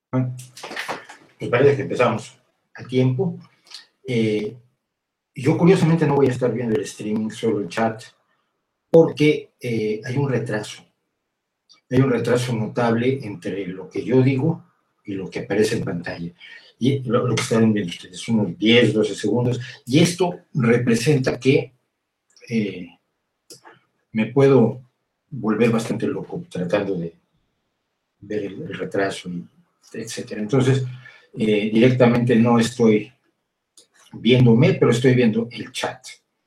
Bueno, pues parece que empezamos a tiempo. Yo curiosamente no voy a estar viendo el streaming, solo el chat, porque hay un retraso. Hay un retraso notable entre lo que yo digo y lo que aparece en pantalla. Y lo que están viendo ustedes, unos 10, 12 segundos. Y esto representa que me puedo volver bastante loco tratando de ver el retraso, etcétera. Entonces, directamente no estoy viéndome, pero estoy viendo el chat.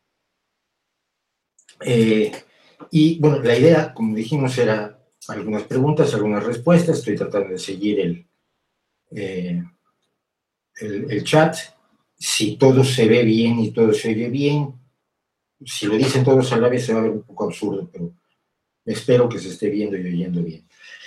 Y bueno, la idea, como dijimos, era algunas preguntas, algunas respuestas. Estoy tratando de seguir el chat. Si todo se ve bien y todo se oye bien, si lo dicen todos a la vez se va a ver un poco absurdo, pero espero que se esté viendo y oyendo bien.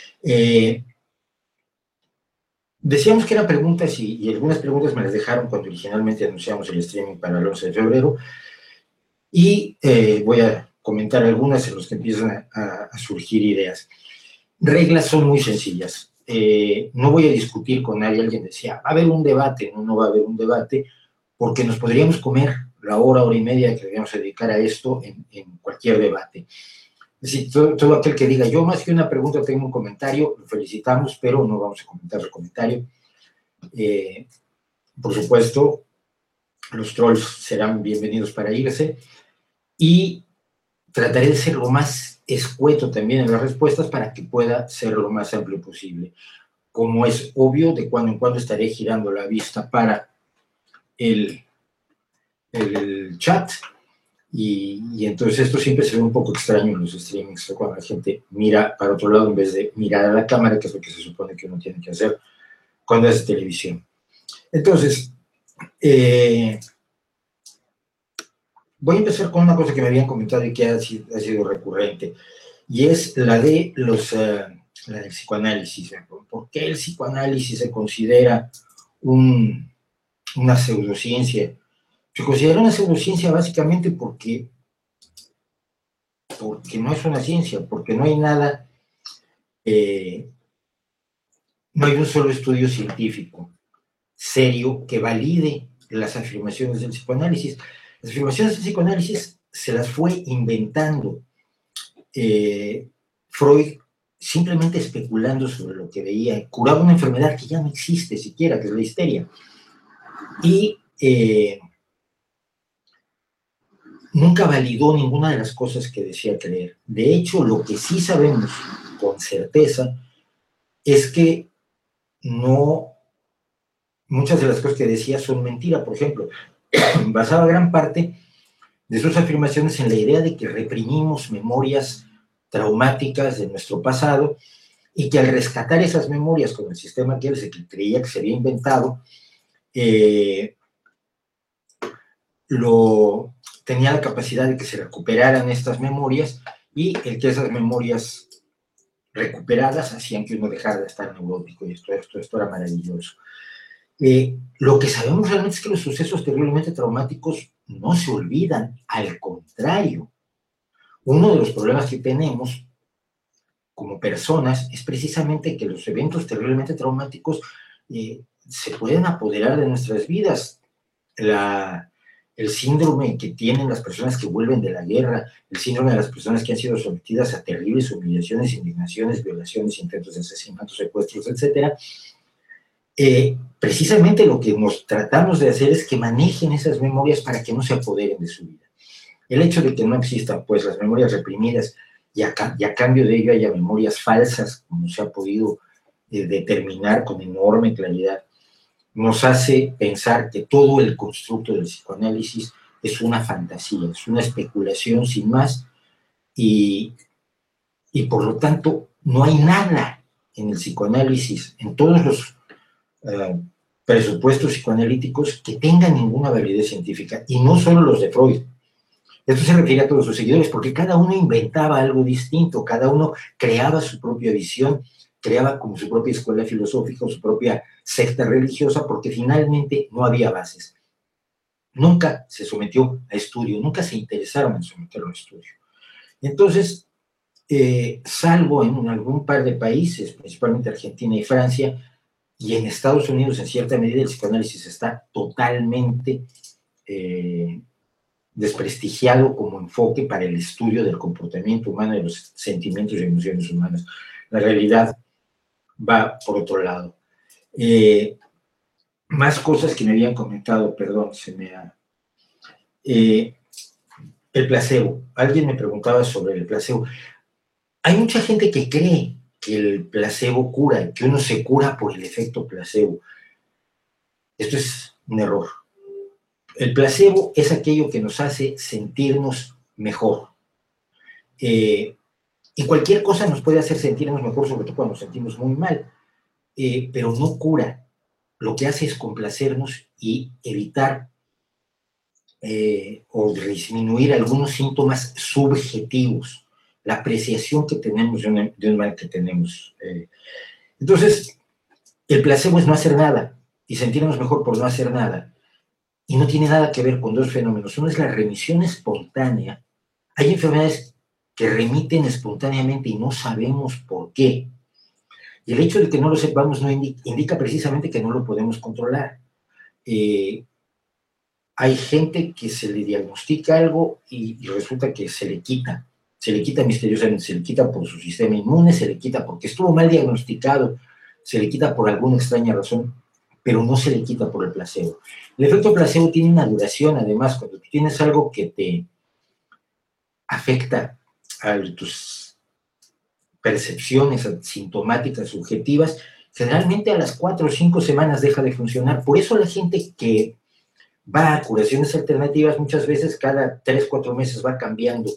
Decíamos que eran preguntas y algunas preguntas me las dejaron cuando originalmente anunciamos el streaming para el 11 de febrero. Y voy a comentar algunas en las que empiezan a surgir ideas. Reglas son muy sencillas. No voy a discutir con nadie. Alguien decía, va a haber un debate. No va a haber un debate porque nos podríamos comer la hora y media que debíamos dedicar a esto en cualquier debate. Es decir, todo aquel que diga, yo más que una pregunta tengo un comentario, lo felicitamos, pero no vamos a comentar el comentario. Por supuesto, los trolls serán bienvenidos para irse y trataré de ser lo más escueto también en las respuestas para que pueda ser lo más amplio posible. Como es obvio, de cuando en cuando estaré girando la vista para el chat y entonces esto siempre se ve un poco extraño en los streamings, cuando la gente mira para otro lado en vez de mirar a la cámara, que es lo que se supone que uno tiene que hacer cuando hace televisión. Entonces, voy a empezar con una cosa que me habían comentado y que ha sido recurrente, y es la del psicoanálisis. ¿Por qué el psicoanálisis se considera una pseudociencia? Se considera una pseudociencia básicamente porque no es una ciencia, porque no hay nada, no hay un solo estudio científico serio que valide las afirmaciones del psicoanálisis. Las afirmaciones del psicoanálisis se las fue inventando Freud, simplemente especulando sobre lo que veía. Curaba una enfermedad que ya no existe siquiera, que es la histeria. Y nunca validó ninguna de las cosas que decía creer. De hecho, lo que sí sabemos con certeza es que muchas de las cosas que decía son mentira. Por ejemplo, basaba gran parte de sus afirmaciones en la idea de que reprimimos memorias traumáticas de nuestro pasado y que al rescatar esas memorias con el sistema que él creía que se había inventado, tenía la capacidad de que se recuperaran estas memorias y el que esas memorias recuperadas hacían que uno dejara de estar neurótico, y esto era maravilloso. Lo que sabemos realmente es que los sucesos terriblemente traumáticos no se olvidan, al contrario. Uno de los problemas que tenemos como personas es precisamente que los eventos terriblemente traumáticos se pueden apoderar de nuestras vidas. El síndrome que tienen las personas que vuelven de la guerra, el síndrome de las personas que han sido sometidas a terribles humillaciones, indignaciones, violaciones, intentos de asesinatos, secuestros, etc. Precisamente lo que nos tratamos de hacer es que manejen esas memorias para que no se apoderen de su vida. El hecho de que no existan, pues, las memorias reprimidas y a cambio de ello haya memorias falsas, como se ha podido determinar con enorme claridad, nos hace pensar que todo el constructo del psicoanálisis es una fantasía, es una especulación sin más, y por lo tanto no hay nada en el psicoanálisis, en todos los presupuestos psicoanalíticos que tengan ninguna validez científica, y no solo los de Freud. Esto se refiere a todos sus seguidores, porque cada uno inventaba algo distinto, cada uno creaba su propia visión, creaba como su propia escuela filosófica o su propia secta religiosa, porque finalmente no había bases. Nunca se sometió a estudio, nunca se interesaron en someterlo a estudio. Entonces, salvo en algún par de países, principalmente Argentina y Francia, Y en Estados Unidos, en cierta medida, el psicoanálisis está totalmente desprestigiado como enfoque para el estudio del comportamiento humano, de los sentimientos y emociones humanas. La realidad va por otro lado. Más cosas que me habían comentado, perdón, el placebo. Alguien me preguntaba sobre el placebo. Hay mucha gente que cree que el placebo cura, que uno se cura por el efecto placebo. Esto es un error. El placebo es aquello que nos hace sentirnos mejor. Y cualquier cosa nos puede hacer sentirnos mejor, sobre todo cuando nos sentimos muy mal, pero no cura. Lo que hace es complacernos y evitar o disminuir algunos síntomas subjetivos, la apreciación que tenemos de un mal que tenemos. Entonces, el placebo es no hacer nada y sentirnos mejor por no hacer nada. Y no tiene nada que ver con dos fenómenos. Uno es la remisión espontánea. Hay enfermedades que remiten espontáneamente y no sabemos por qué. Y el hecho de que no lo sepamos no indica precisamente que no lo podemos controlar. Hay gente que se le diagnostica algo y resulta que se le quita misteriosamente, se le quita por su sistema inmune, se le quita porque estuvo mal diagnosticado, se le quita por alguna extraña razón, pero no se le quita por el placebo. El efecto placebo tiene una duración, además, cuando tú tienes algo que te afecta a tus percepciones sintomáticas subjetivas, generalmente a las 4 o 5 semanas deja de funcionar. Por eso la gente que va a curaciones alternativas muchas veces cada 3, 4 meses va cambiando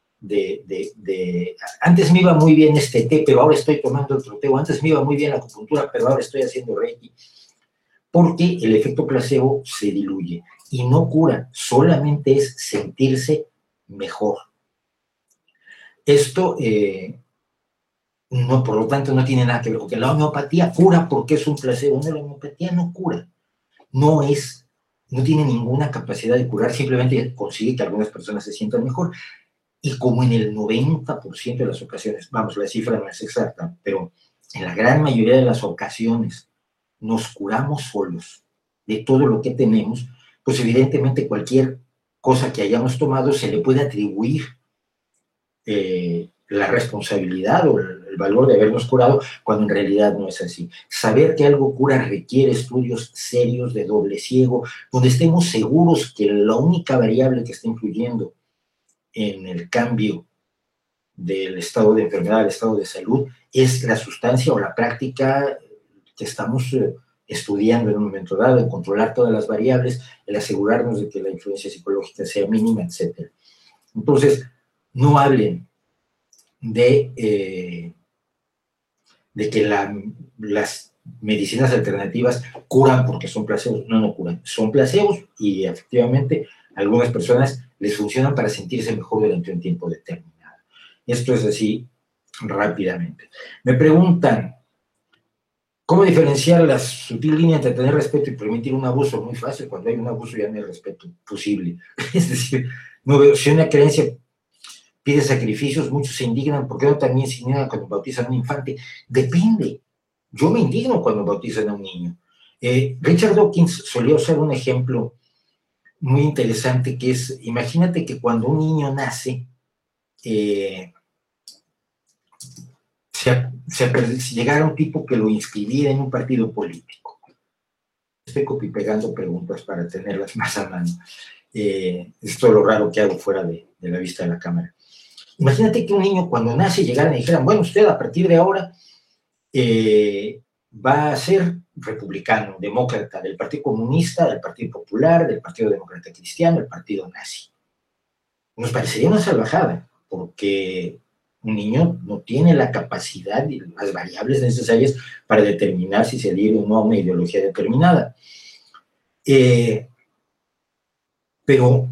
antes me iba muy bien este té, pero ahora estoy tomando otro té, o antes me iba muy bien la acupuntura, pero ahora estoy haciendo Reiki, porque el efecto placebo se diluye y no cura, solamente es sentirse mejor. Esto, no, por lo tanto, no tiene nada que ver con que la homeopatía cura porque es un placebo. No, la homeopatía no cura, no tiene ninguna capacidad de curar, simplemente consigue que algunas personas se sientan mejor. Y como en el 90% de las ocasiones, vamos, la cifra no es exacta, pero en la gran mayoría de las ocasiones nos curamos solos de todo lo que tenemos, pues evidentemente cualquier cosa que hayamos tomado se le puede atribuir la responsabilidad o el valor de habernos curado, cuando en realidad no es así. Saber que algo cura requiere estudios serios de doble ciego, donde estemos seguros que la única variable que está influyendo en el cambio del estado de enfermedad al estado de salud es la sustancia o la práctica que estamos estudiando en un momento dado, en controlar todas las variables, el asegurarnos de que la influencia psicológica sea mínima, etc. Entonces, no hablen de que las medicinas alternativas curan porque son placebos. No curan, son placebos y efectivamente algunas personas les funcionan para sentirse mejor durante un tiempo determinado. Esto es así rápidamente. Me preguntan, ¿cómo diferenciar la sutil línea entre tener respeto y permitir un abuso? Muy fácil, cuando hay un abuso ya no hay respeto posible. Es decir, no veo, si una creencia pide sacrificios, muchos se indignan, ¿por qué no también se indignan cuando bautizan a un infante? Depende. Yo me indigno cuando bautizan a un niño. Richard Dawkins solía usar un ejemplo muy interesante que es, imagínate que cuando un niño nace, si llegara un tipo que lo inscribiera en un partido político. Estoy copy-pegando preguntas para tenerlas más a mano. Es todo lo raro que hago fuera de la vista de la cámara. Imagínate que un niño cuando nace llegara y dijeran, bueno, usted a partir de ahora va a ser republicano, demócrata, del Partido Comunista, del Partido Popular, del Partido Demócrata Cristiano, del Partido Nazi. Nos parecería una salvajada, porque un niño no tiene la capacidad y las variables necesarias para determinar si se adhiere o no a una ideología determinada. Pero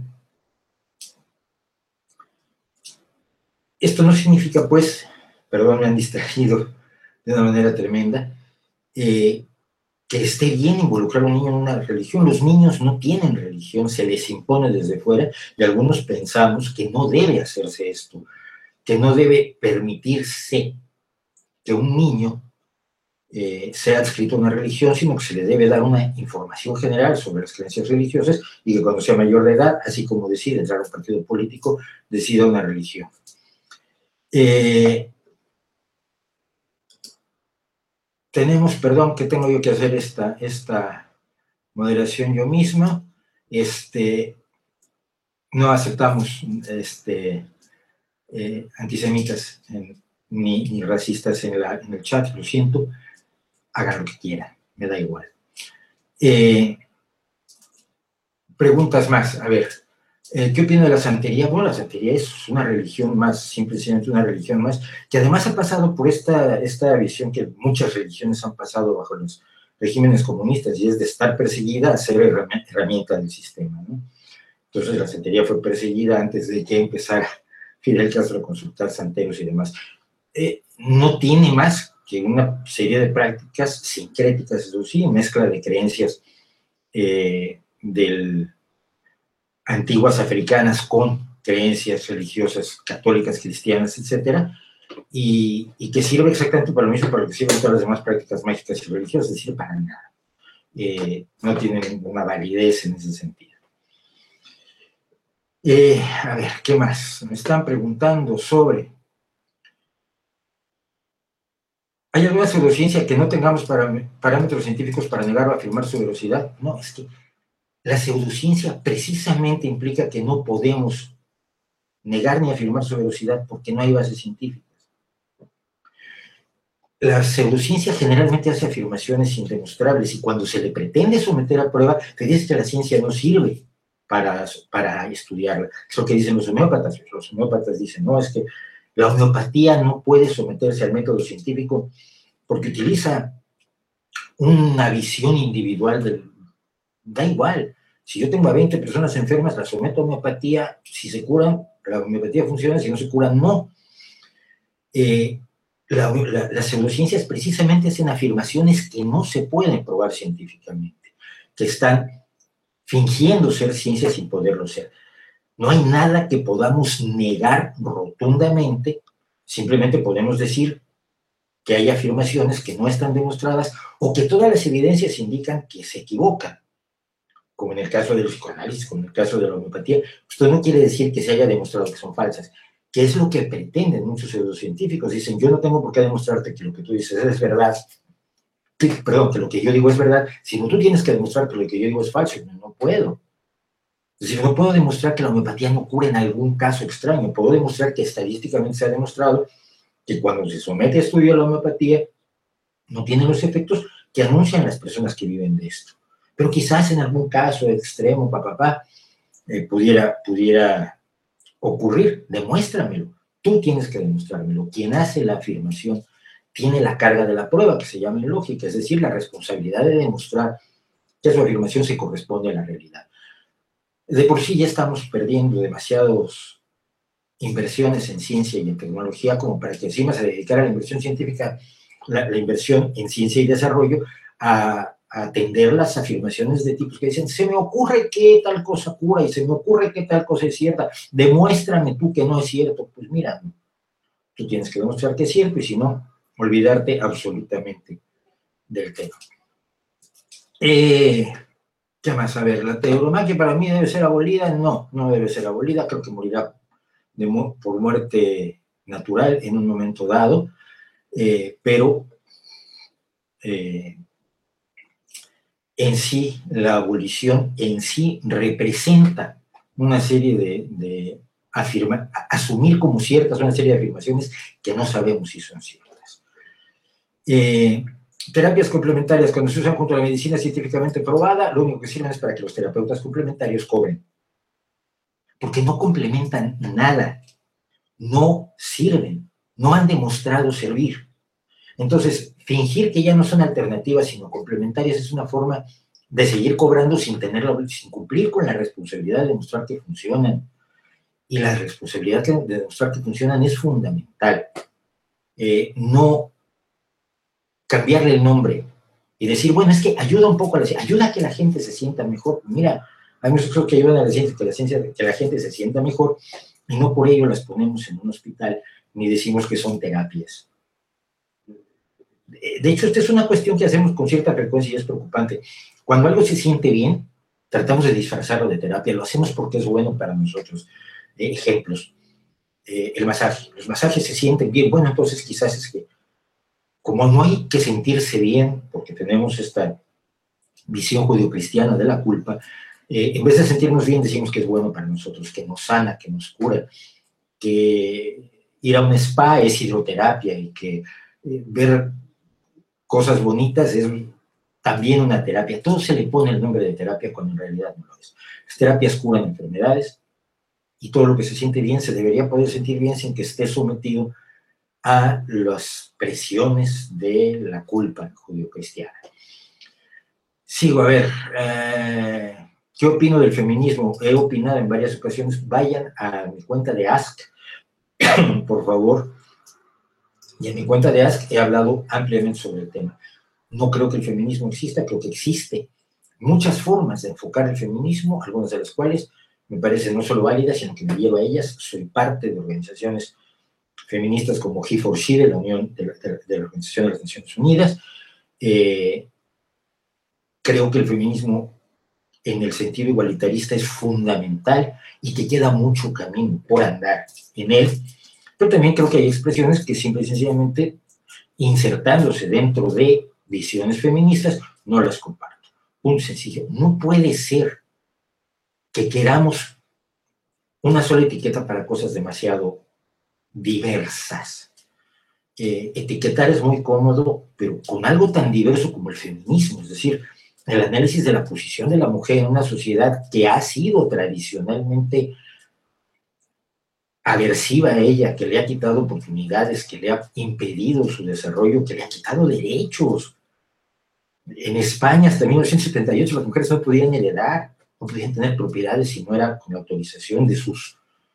esto no significa, pues, perdón, me han distraído de una manera tremenda, que esté bien involucrar a un niño en una religión. Los niños no tienen religión, se les impone desde fuera, y algunos pensamos que no debe hacerse esto, que no debe permitirse que un niño sea adscrito a una religión, sino que se le debe dar una información general sobre las creencias religiosas y que cuando sea mayor de edad, así como decide entrar a un partido político, decida una religión. Tenemos, perdón, que tengo yo que hacer esta moderación yo misma. No aceptamos antisemitas ni racistas en el chat, lo siento. Hagan lo que quieran, me da igual. Preguntas más, a ver. ¿Qué opino de la santería? Bueno, la santería es una religión más, simplemente una religión más, que además ha pasado por esta visión que muchas religiones han pasado bajo los regímenes comunistas, y es de estar perseguida a ser herramienta del sistema, ¿no? Entonces la santería fue perseguida antes de que empezara Fidel Castro a consultar santeros y demás. No tiene más que una serie de prácticas sincréticas, eso sí, mezcla de creencias antiguas africanas con creencias religiosas católicas, cristianas, etcétera, y que sirve exactamente para lo mismo para lo que sirven todas las demás prácticas mágicas y religiosas, es decir, para nada. No tiene ninguna validez en ese sentido. A ver, ¿qué más? Me están preguntando sobre... ¿Hay alguna pseudociencia que no tengamos parámetros científicos para negar o afirmar su veracidad? No, es que la pseudociencia precisamente implica que no podemos negar ni afirmar su veracidad porque no hay bases científicas. La pseudociencia generalmente hace afirmaciones indemostrables y cuando se le pretende someter a prueba, te dice que la ciencia no sirve para estudiarla. Es lo que dicen los homeópatas. Los homeópatas dicen, no, es que la homeopatía no puede someterse al método científico porque utiliza una visión individual da igual. Si yo tengo a 20 personas enfermas, las someto a homeopatía, si se curan, la homeopatía funciona, si no se curan, no. Las pseudociencias precisamente hacen afirmaciones que no se pueden probar científicamente, que están fingiendo ser ciencia sin poderlo ser. No hay nada que podamos negar rotundamente, simplemente podemos decir que hay afirmaciones que no están demostradas o que todas las evidencias indican que se equivocan, como en el caso del psicoanálisis, como en el caso de la homeopatía. Esto no quiere decir que se haya demostrado que son falsas, que es lo que pretenden muchos pseudocientíficos. Dicen, yo no tengo por qué demostrarte que lo que tú dices es verdad, que lo que yo digo es verdad, sino tú tienes que demostrar que lo que yo digo es falso. No puedo. Es decir, no puedo demostrar que la homeopatía no cura en algún caso extraño. Puedo demostrar que estadísticamente se ha demostrado que cuando se somete a estudio a la homeopatía no tiene los efectos que anuncian las personas que viven de esto. Pero quizás en algún caso extremo, pudiera ocurrir. Demuéstramelo. Tú tienes que demostrármelo. Quien hace la afirmación tiene la carga de la prueba, que se llama lógica, es decir, la responsabilidad de demostrar que su afirmación se corresponde a la realidad. De por sí ya estamos perdiendo demasiadas inversiones en ciencia y en tecnología como para que encima se dedicara a la inversión científica, la inversión en ciencia y desarrollo, a atender las afirmaciones de tipos que dicen, se me ocurre que tal cosa cura y se me ocurre que tal cosa es cierta, demuéstrame tú que no es cierto. Pues mira, tú tienes que demostrar que es cierto y si no, olvidarte absolutamente del tema. ¿Qué más? A ver, la tauromaquia para mí debe ser abolida. No debe ser abolida, creo que morirá por muerte natural en un momento dado, pero en sí, la abolición en sí representa una serie de asumir como ciertas una serie de afirmaciones que no sabemos si son ciertas. Terapias complementarias, cuando se usan junto a la medicina científicamente probada, lo único que sirven es para que los terapeutas complementarios cobren, porque no complementan nada, no sirven, no han demostrado servir. Entonces, fingir que ya no son alternativas sino complementarias es una forma de seguir cobrando sin cumplir con la responsabilidad de demostrar que funcionan. Y la responsabilidad de demostrar que funcionan es fundamental. No cambiarle el nombre y decir, bueno, es que ayuda un poco a la ciencia, ayuda a que la gente se sienta mejor. Mira, hay muchas cosas que ayudan a la ciencia, que la gente se sienta mejor, y no por ello las ponemos en un hospital ni decimos que son terapias. De hecho, esta es una cuestión que hacemos con cierta frecuencia y es preocupante. Cuando algo se siente bien, tratamos de disfrazarlo de terapia, lo hacemos porque es bueno para nosotros. Ejemplos, el masaje. Los masajes se sienten bien, bueno, entonces quizás es que como no hay que sentirse bien, porque tenemos esta visión judio-cristiana de la culpa, en vez de sentirnos bien decimos que es bueno para nosotros, que nos sana, que nos cura, que ir a un spa es hidroterapia y que ver cosas bonitas es también una terapia. Todo se le pone el nombre de terapia cuando en realidad no lo es. Las terapias curan enfermedades y todo lo que se siente bien se debería poder sentir bien sin que esté sometido a las presiones de la culpa judio-cristiana. Sigo, a ver, ¿qué opino del feminismo? He opinado en varias ocasiones. Vayan a mi cuenta de Ask, por favor. Y en mi cuenta de Ask he hablado ampliamente sobre el tema. No creo que el feminismo exista, creo que existe muchas formas de enfocar el feminismo, algunas de las cuales me parecen no solo válidas, sino que me llevo a ellas. Soy parte de organizaciones feministas como He4She, de la Unión de la Organización de las Naciones Unidas. Creo que el feminismo en el sentido igualitarista es fundamental y que queda mucho camino por andar en él, pero también creo que hay expresiones que simple y sencillamente, insertándose dentro de visiones feministas, no las comparto. Punto sencillo, no puede ser que queramos una sola etiqueta para cosas demasiado diversas. Etiquetar es muy cómodo, pero con algo tan diverso como el feminismo, es decir, el análisis de la posición de la mujer en una sociedad que ha sido tradicionalmente aversiva a ella, que le ha quitado oportunidades, que le ha impedido su desarrollo, que le ha quitado derechos. En España, hasta 1978, las mujeres no podían heredar, no podían tener propiedades si no era con la autorización de sus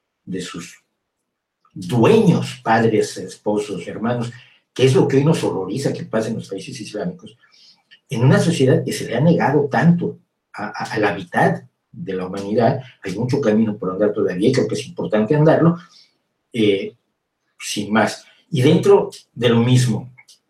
dueños, padres, esposos, hermanos, que es lo que hoy nos horroriza que pasa en los países islámicos. En una sociedad que se le ha negado tanto a la mitad de la humanidad, hay mucho camino por andar todavía y creo que es importante andarlo, sin más. Y dentro de lo mismo,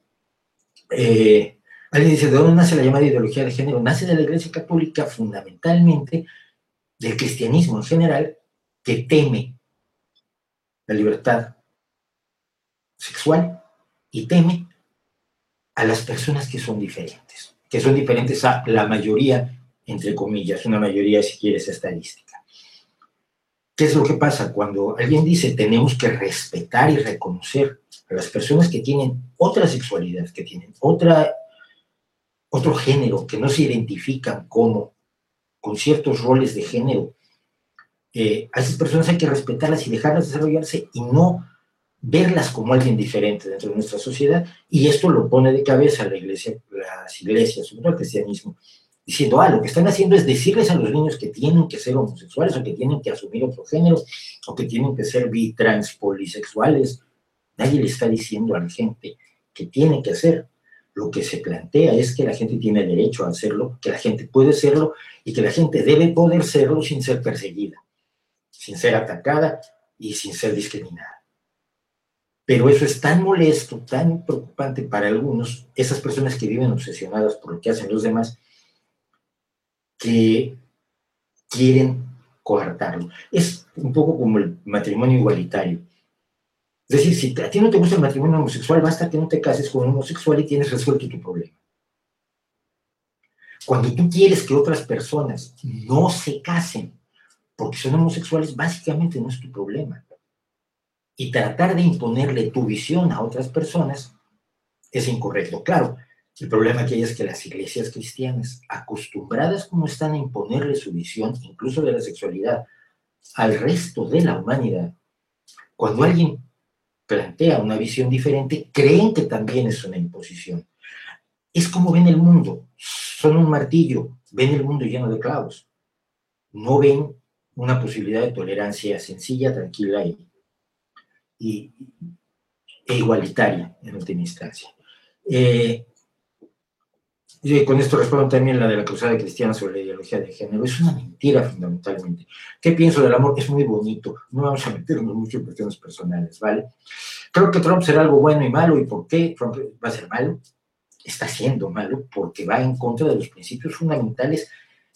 alguien dice, ¿de dónde nace la llamada ideología de género? Nace de la Iglesia Católica, fundamentalmente del cristianismo en general, que teme la libertad sexual y teme a las personas que son diferentes a la mayoría, entre comillas, una mayoría si quieres estadística. ¿Qué es lo que pasa? Cuando alguien dice tenemos que respetar y reconocer a las personas que tienen otra sexualidad, que tienen otro género, que no se identifican con ciertos roles de género, a esas personas hay que respetarlas y dejarlas desarrollarse y no verlas como alguien diferente dentro de nuestra sociedad, y esto lo pone de cabeza las iglesias, sobre todo el cristianismo, diciendo, lo que están haciendo es decirles a los niños que tienen que ser homosexuales, o que tienen que asumir otro género, o que tienen que ser trans, polisexuales. Nadie le está diciendo a la gente que tiene que hacer. Lo que se plantea es que la gente tiene derecho a hacerlo, que la gente puede serlo, y que la gente debe poder serlo sin ser perseguida, sin ser atacada y sin ser discriminada. Pero eso es tan molesto, tan preocupante para algunos, esas personas que viven obsesionadas por lo que hacen los demás, que quieren coartarlo. Es un poco como el matrimonio igualitario. Es decir, si a ti no te gusta el matrimonio homosexual, basta que no te cases con un homosexual y tienes resuelto tu problema. Cuando tú quieres que otras personas no se casen porque son homosexuales, básicamente no es tu problema. Y tratar de imponerle tu visión a otras personas es incorrecto. Claro, el problema que hay es que las iglesias cristianas, acostumbradas como están a imponerle su visión, incluso de la sexualidad, al resto de la humanidad, cuando alguien plantea una visión diferente, creen que también es una imposición. Es como ven el mundo, son un martillo, ven el mundo lleno de clavos, no ven una posibilidad de tolerancia sencilla, tranquila e igualitaria en última instancia. Y con esto respondo también la de la cruzada cristiana sobre la ideología de género. Es una mentira fundamentalmente. ¿Qué pienso del amor? Es muy bonito. No vamos a meternos mucho en cuestiones personales, ¿vale? Creo que Trump será algo bueno y malo. ¿Y por qué Trump va a ser malo? está siendo malo porque va en contra de los principios fundamentales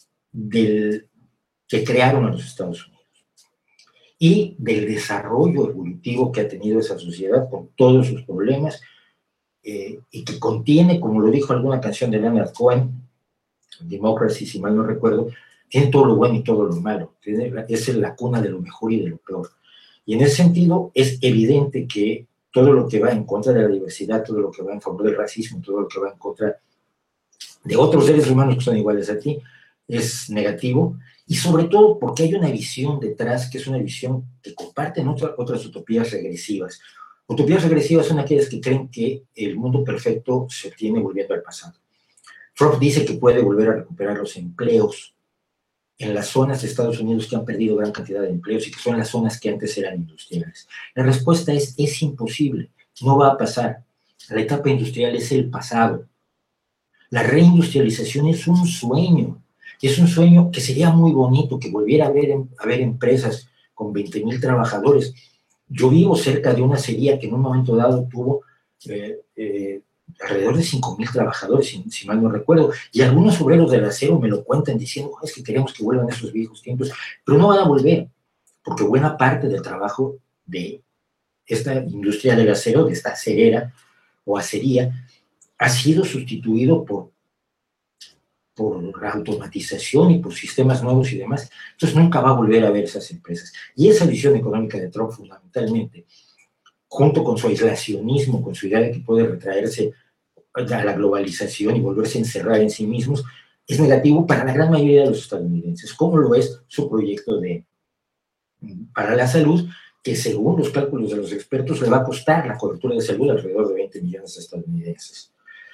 que crearon a los Estados Unidos y del desarrollo evolutivo que ha tenido esa sociedad con todos sus problemas, y que contiene, como lo dijo alguna canción de Leonard Cohen, Democracy, si mal no recuerdo, tiene todo lo bueno y todo lo malo, es la cuna de lo mejor y de lo peor. Y en ese sentido es evidente que todo lo que va en contra de la diversidad, todo lo que va en favor del racismo, todo lo que va en contra de otros seres humanos que son iguales a ti, es negativo, y sobre todo porque hay una visión detrás, que es una visión que comparten otras utopías regresivas. Utopías regresivas son aquellas que creen que el mundo perfecto se obtiene volviendo al pasado. Freud dice que puede volver a recuperar los empleos en las zonas de Estados Unidos que han perdido gran cantidad de empleos y que son las zonas que antes eran industriales. La respuesta es imposible, no va a pasar. La etapa industrial es el pasado. La reindustrialización es un sueño que sería muy bonito, que volviera a haber empresas con 20,000 trabajadores. Yo vivo cerca de una acería que en un momento dado tuvo alrededor de 5,000 trabajadores, si mal no recuerdo, y algunos obreros del acero me lo cuentan diciendo, es que queremos que vuelvan esos viejos tiempos, pero no van a volver, porque buena parte del trabajo de esta industria del acero, de esta acerera o acería, ha sido sustituido por automatización y por sistemas nuevos y demás. Entonces nunca va a volver a ver esas empresas. Y esa visión económica de Trump, fundamentalmente, junto con su aislacionismo, con su idea de que puede retraerse a la globalización y volverse a encerrar en sí mismos, es negativo para la gran mayoría de los estadounidenses, como lo es su proyecto para la salud, que según los cálculos de los expertos le va a costar la cobertura de salud alrededor de 20 millones de estadounidenses.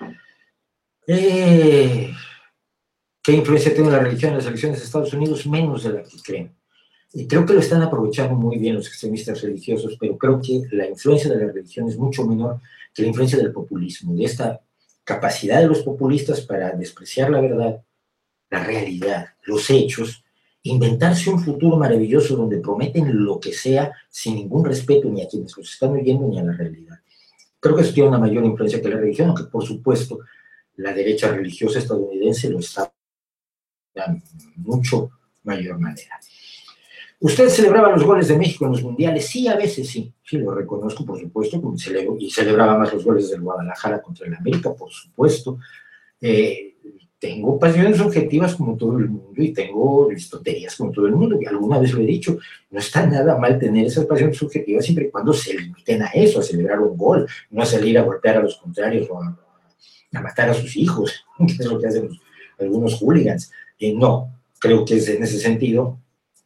¿Qué influencia tiene la religión en las elecciones de Estados Unidos? Menos de la que creen. Y creo que lo están aprovechando muy bien los extremistas religiosos, pero creo que la influencia de la religión es mucho menor que la influencia del populismo, de esta capacidad de los populistas para despreciar la verdad, la realidad, los hechos, inventarse un futuro maravilloso donde prometen lo que sea sin ningún respeto ni a quienes los están oyendo ni a la realidad. Creo que eso tiene una mayor influencia que la religión, aunque por supuesto la derecha religiosa estadounidense lo está en mucho mayor manera. ¿Usted celebraba los goles de México en los mundiales? Sí, a veces sí, sí lo reconozco, por supuesto, y celebraba más los goles del Guadalajara contra el América, por supuesto. Tengo pasiones objetivas como todo el mundo y tengo tonterías como todo el mundo, y alguna vez lo he dicho, no está nada mal tener esas pasiones subjetivas siempre y cuando se limiten a eso, a celebrar un gol, no a salir a golpear a los contrarios o a matar a sus hijos, que es lo que hacen algunos hooligans. No, creo que en ese sentido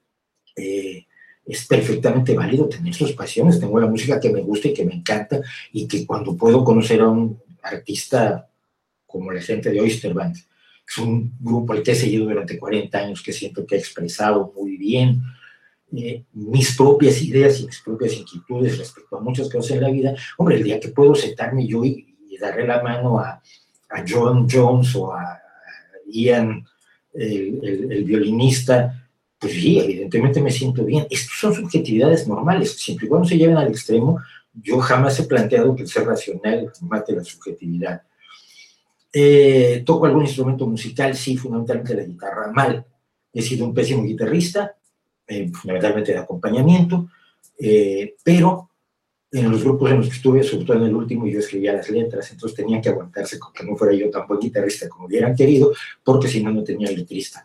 es perfectamente válido tener sus pasiones. Tengo la música que me gusta y que me encanta, y que cuando puedo conocer a un artista como la gente de Oyster Band, es un grupo al que he seguido durante 40 años, que siento que ha expresado muy bien mis propias ideas y mis propias inquietudes respecto a muchas cosas en la vida. Hombre, el día que puedo sentarme yo y darle la mano a John Jones o a Ian, el violinista, pues sí, evidentemente me siento bien. Estas son subjetividades normales, siempre y cuando se lleven al extremo. Yo jamás he planteado que el ser racional mate la subjetividad. Toco algún instrumento musical, sí, fundamentalmente la guitarra, mal. He sido un pésimo guitarrista, fundamentalmente de acompañamiento, pero en los grupos en los que estuve, sobre todo en el último, yo escribía las letras, entonces tenían que aguantarse con que no fuera yo tan buen guitarrista como hubieran querido, porque si no, no tenía letrista.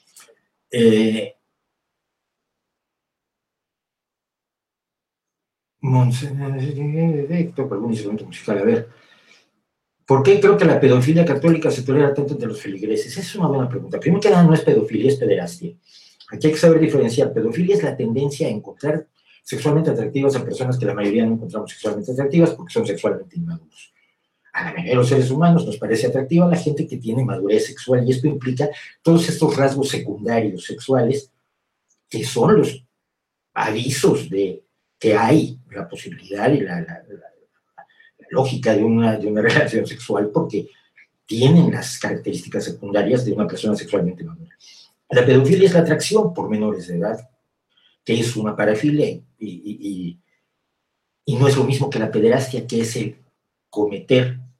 Toco algún instrumento musical, a ver. ¿Por qué creo que la pedofilia católica se tolera tanto entre los feligreses? Esa es una buena pregunta. Primero que nada, no es pedofilia, es pederastia. Aquí hay que saber diferenciar. Pedofilia es la tendencia a encontrar sexualmente atractivas a personas que la mayoría no encontramos sexualmente atractivas porque son sexualmente inmaduros. A la mayoría de los seres humanos nos parece atractiva la gente que tiene madurez sexual, y esto implica todos estos rasgos secundarios sexuales que son los avisos de que hay la posibilidad y la lógica de una relación sexual, porque tienen las características secundarias de una persona sexualmente madura. La pedofilia es la atracción por menores de edad, que es una parafilia, y no es lo mismo que la pederastia, que es el cometer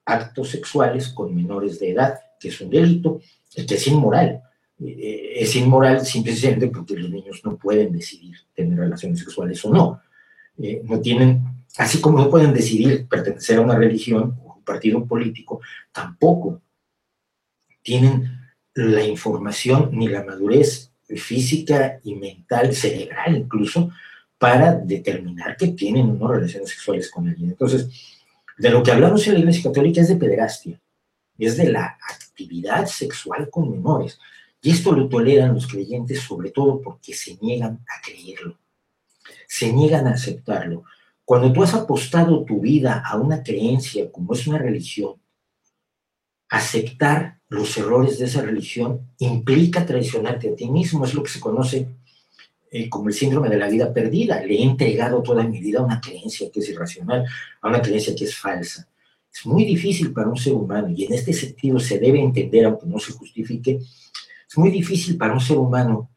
actos sexuales con menores de edad, que es un delito y que es inmoral. Es inmoral simplemente porque los niños no pueden decidir tener relaciones sexuales o no. No tienen, así como no pueden decidir pertenecer a una religión o un partido político, tampoco tienen la información ni la madurez física y mental, cerebral incluso, para determinar que tienen o no relaciones sexuales con alguien. Entonces, de lo que hablamos en la Iglesia Católica es de pederastia, es de la actividad sexual con menores. Y esto lo toleran los creyentes sobre todo porque se niegan a creerlo, se niegan a aceptarlo. Cuando tú has apostado tu vida a una creencia como es una religión, aceptar los errores de esa religión implica traicionarte a ti mismo. Es lo que se conoce como el síndrome de la vida perdida. Le he entregado toda mi vida a una creencia que es irracional, a una creencia que es falsa. Es muy difícil para un ser humano, y en este sentido se debe entender, aunque no se justifique, es muy difícil para un ser humano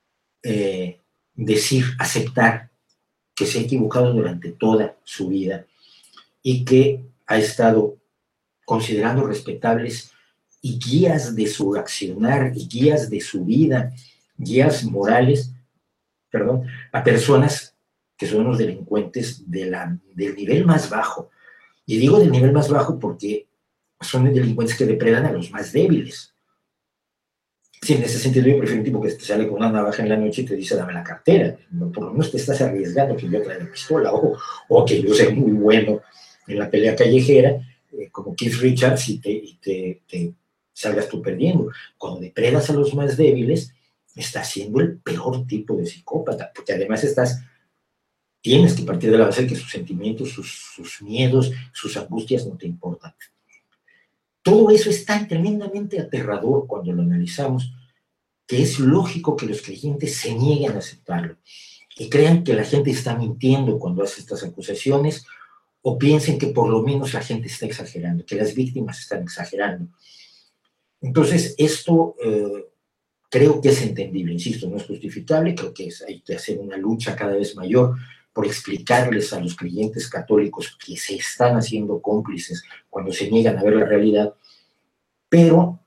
decir, aceptar que se ha equivocado durante toda su vida y que ha estado considerando respetables y guías de su accionar y guías de su vida, guías morales, perdón, a personas que son los delincuentes del nivel más bajo. Y digo del nivel más bajo porque son delincuentes que depredan a los más débiles. Sí, en ese sentido yo prefiero un tipo que te sale con una navaja en la noche y te dice dame la cartera. No, por lo menos te estás arriesgando que yo traiga la pistola o que yo sea muy bueno en la pelea callejera, como Keith Richards, y te salgas tú perdiendo. Cuando depredas a los más débiles, estás siendo el peor tipo de psicópata, porque además tienes que partir de la base de que sus sentimientos, sus miedos, sus angustias no te importan. Todo eso es tan tremendamente aterrador cuando lo analizamos, que es lógico que los creyentes se nieguen a aceptarlo y crean que la gente está mintiendo cuando hace estas acusaciones, o piensen que por lo menos la gente está exagerando, que las víctimas están exagerando. Entonces, esto creo que es entendible, insisto, no es justificable, creo que hay que hacer una lucha cada vez mayor por explicarles a los creyentes católicos que se están haciendo cómplices cuando se niegan a ver la realidad, pero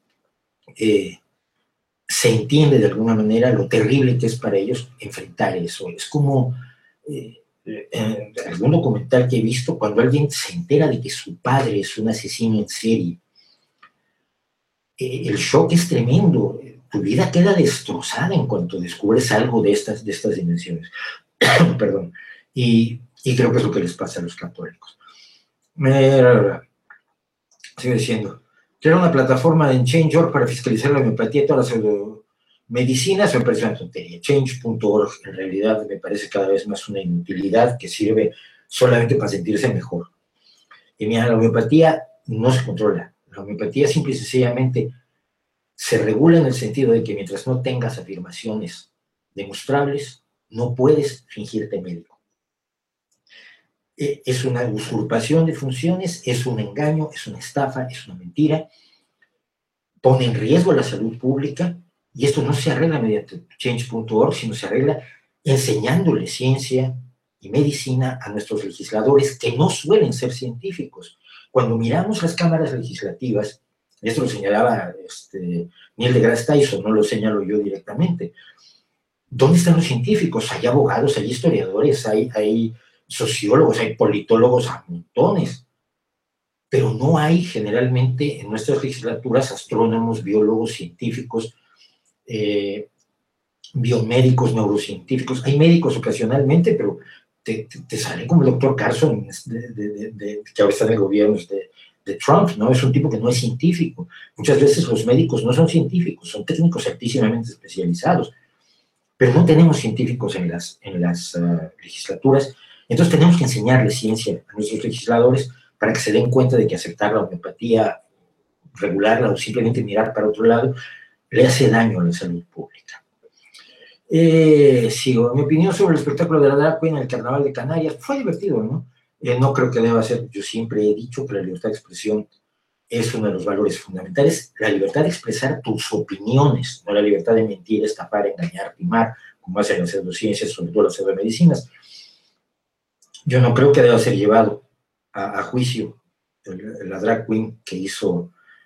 se entiende de alguna manera lo terrible que es para ellos enfrentar eso. Es como algún documental que he visto, cuando alguien se entera de que su padre es un asesino en serie, el shock es tremendo. Tu vida queda destrozada en cuanto descubres algo de estas dimensiones. Perdón. Y creo que es lo que les pasa a los católicos. Sigo diciendo, crear una plataforma en Change.org para fiscalizar la homeopatía y todas las medicinas, me parece una tontería. Change.org en realidad me parece cada vez más una inutilidad que sirve solamente para sentirse mejor. Y mira, la homeopatía no se controla. La homeopatía simple y sencillamente se regula en el sentido de que mientras no tengas afirmaciones demostrables, no puedes fingirte médico. Es una usurpación de funciones, es un engaño, es una estafa, es una mentira, pone en riesgo la salud pública, y esto no se arregla mediante Change.org, sino se arregla enseñándole ciencia y medicina a nuestros legisladores, que no suelen ser científicos. Cuando miramos las cámaras legislativas, esto lo señalaba Neil deGrasse Tyson, no lo señalo yo directamente, ¿dónde están los científicos? Hay abogados, hay historiadores, hay sociólogos, hay politólogos a montones, pero no hay generalmente en nuestras legislaturas astrónomos, biólogos, científicos, biomédicos, neurocientíficos. Hay médicos ocasionalmente, pero te sale como el doctor Carson, que ahora está en el gobierno de Trump, ¿no? Es un tipo que no es científico. Muchas veces los médicos no son científicos, son técnicos altísimamente especializados, pero no tenemos científicos en las legislaturas. Entonces tenemos que enseñarle ciencia a nuestros legisladores para que se den cuenta de que aceptar la homeopatía, regularla o simplemente mirar para otro lado, le hace daño a la salud pública. Sigo. Mi opinión sobre el espectáculo de la drag queen en el Carnaval de Canarias fue divertido, ¿no? No creo que deba ser. Yo siempre he dicho que la libertad de expresión es uno de los valores fundamentales. La libertad de expresar tus opiniones, no la libertad de mentir, estafar, engañar, timar, como hacen las pseudociencias, sobre todo las pseudomedicinas. Yo no creo que deba ser llevado a juicio la drag queen que hizo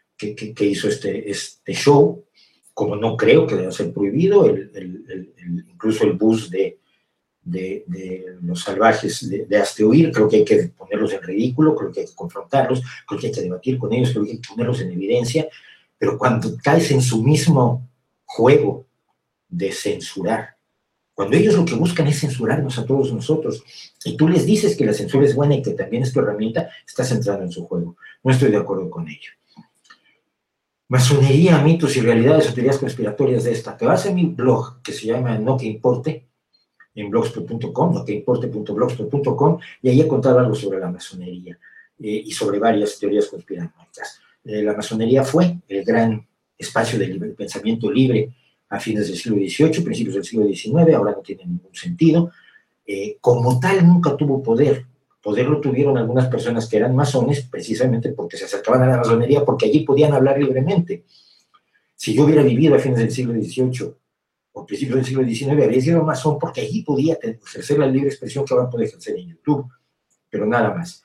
este show, como no creo que deba ser prohibido, incluso el bus de los salvajes de Hazte Oír, creo que hay que ponerlos en ridículo, creo que hay que confrontarlos, creo que hay que debatir con ellos, creo que hay que ponerlos en evidencia, pero cuando caes en su mismo juego de censurar, cuando ellos lo que buscan es censurarnos a todos nosotros, y tú les dices que la censura es buena y que también es tu herramienta, estás entrando en su juego. No estoy de acuerdo con ello. Masonería, mitos y realidades o teorías conspiratorias de esta. Te vas a mi blog, que se llama No Que Importe, en blogspot.com, noqueimporte.blogspot.com, y ahí he contado algo sobre la masonería y sobre varias teorías conspiranoicas. La masonería fue el gran espacio de pensamiento libre a fines del siglo XVIII, principios del siglo XIX, ahora no tiene ningún sentido. Como tal, nunca tuvo poder. Poder lo tuvieron algunas personas que eran masones, precisamente porque se acercaban a la masonería, porque allí podían hablar libremente. Si yo hubiera vivido a fines del siglo XVIII o principios del siglo XIX, habría sido masón porque allí podía ejercer la libre expresión que ahora puede ejercer en YouTube, pero nada más.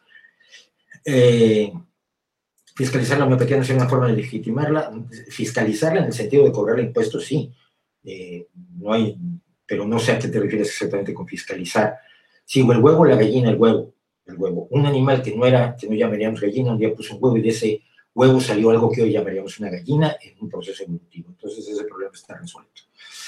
Fiscalizar la homeopatía no sería una forma de legitimarla. Fiscalizarla en el sentido de cobrarle impuestos, sí. No hay, pero no sé a qué te refieres exactamente con fiscalizar. Sí, o el huevo, la gallina, el huevo. Un animal que no llamaríamos gallina, un día puso un huevo y de ese huevo salió algo que hoy llamaríamos una gallina en un proceso evolutivo. Entonces ese problema está resuelto.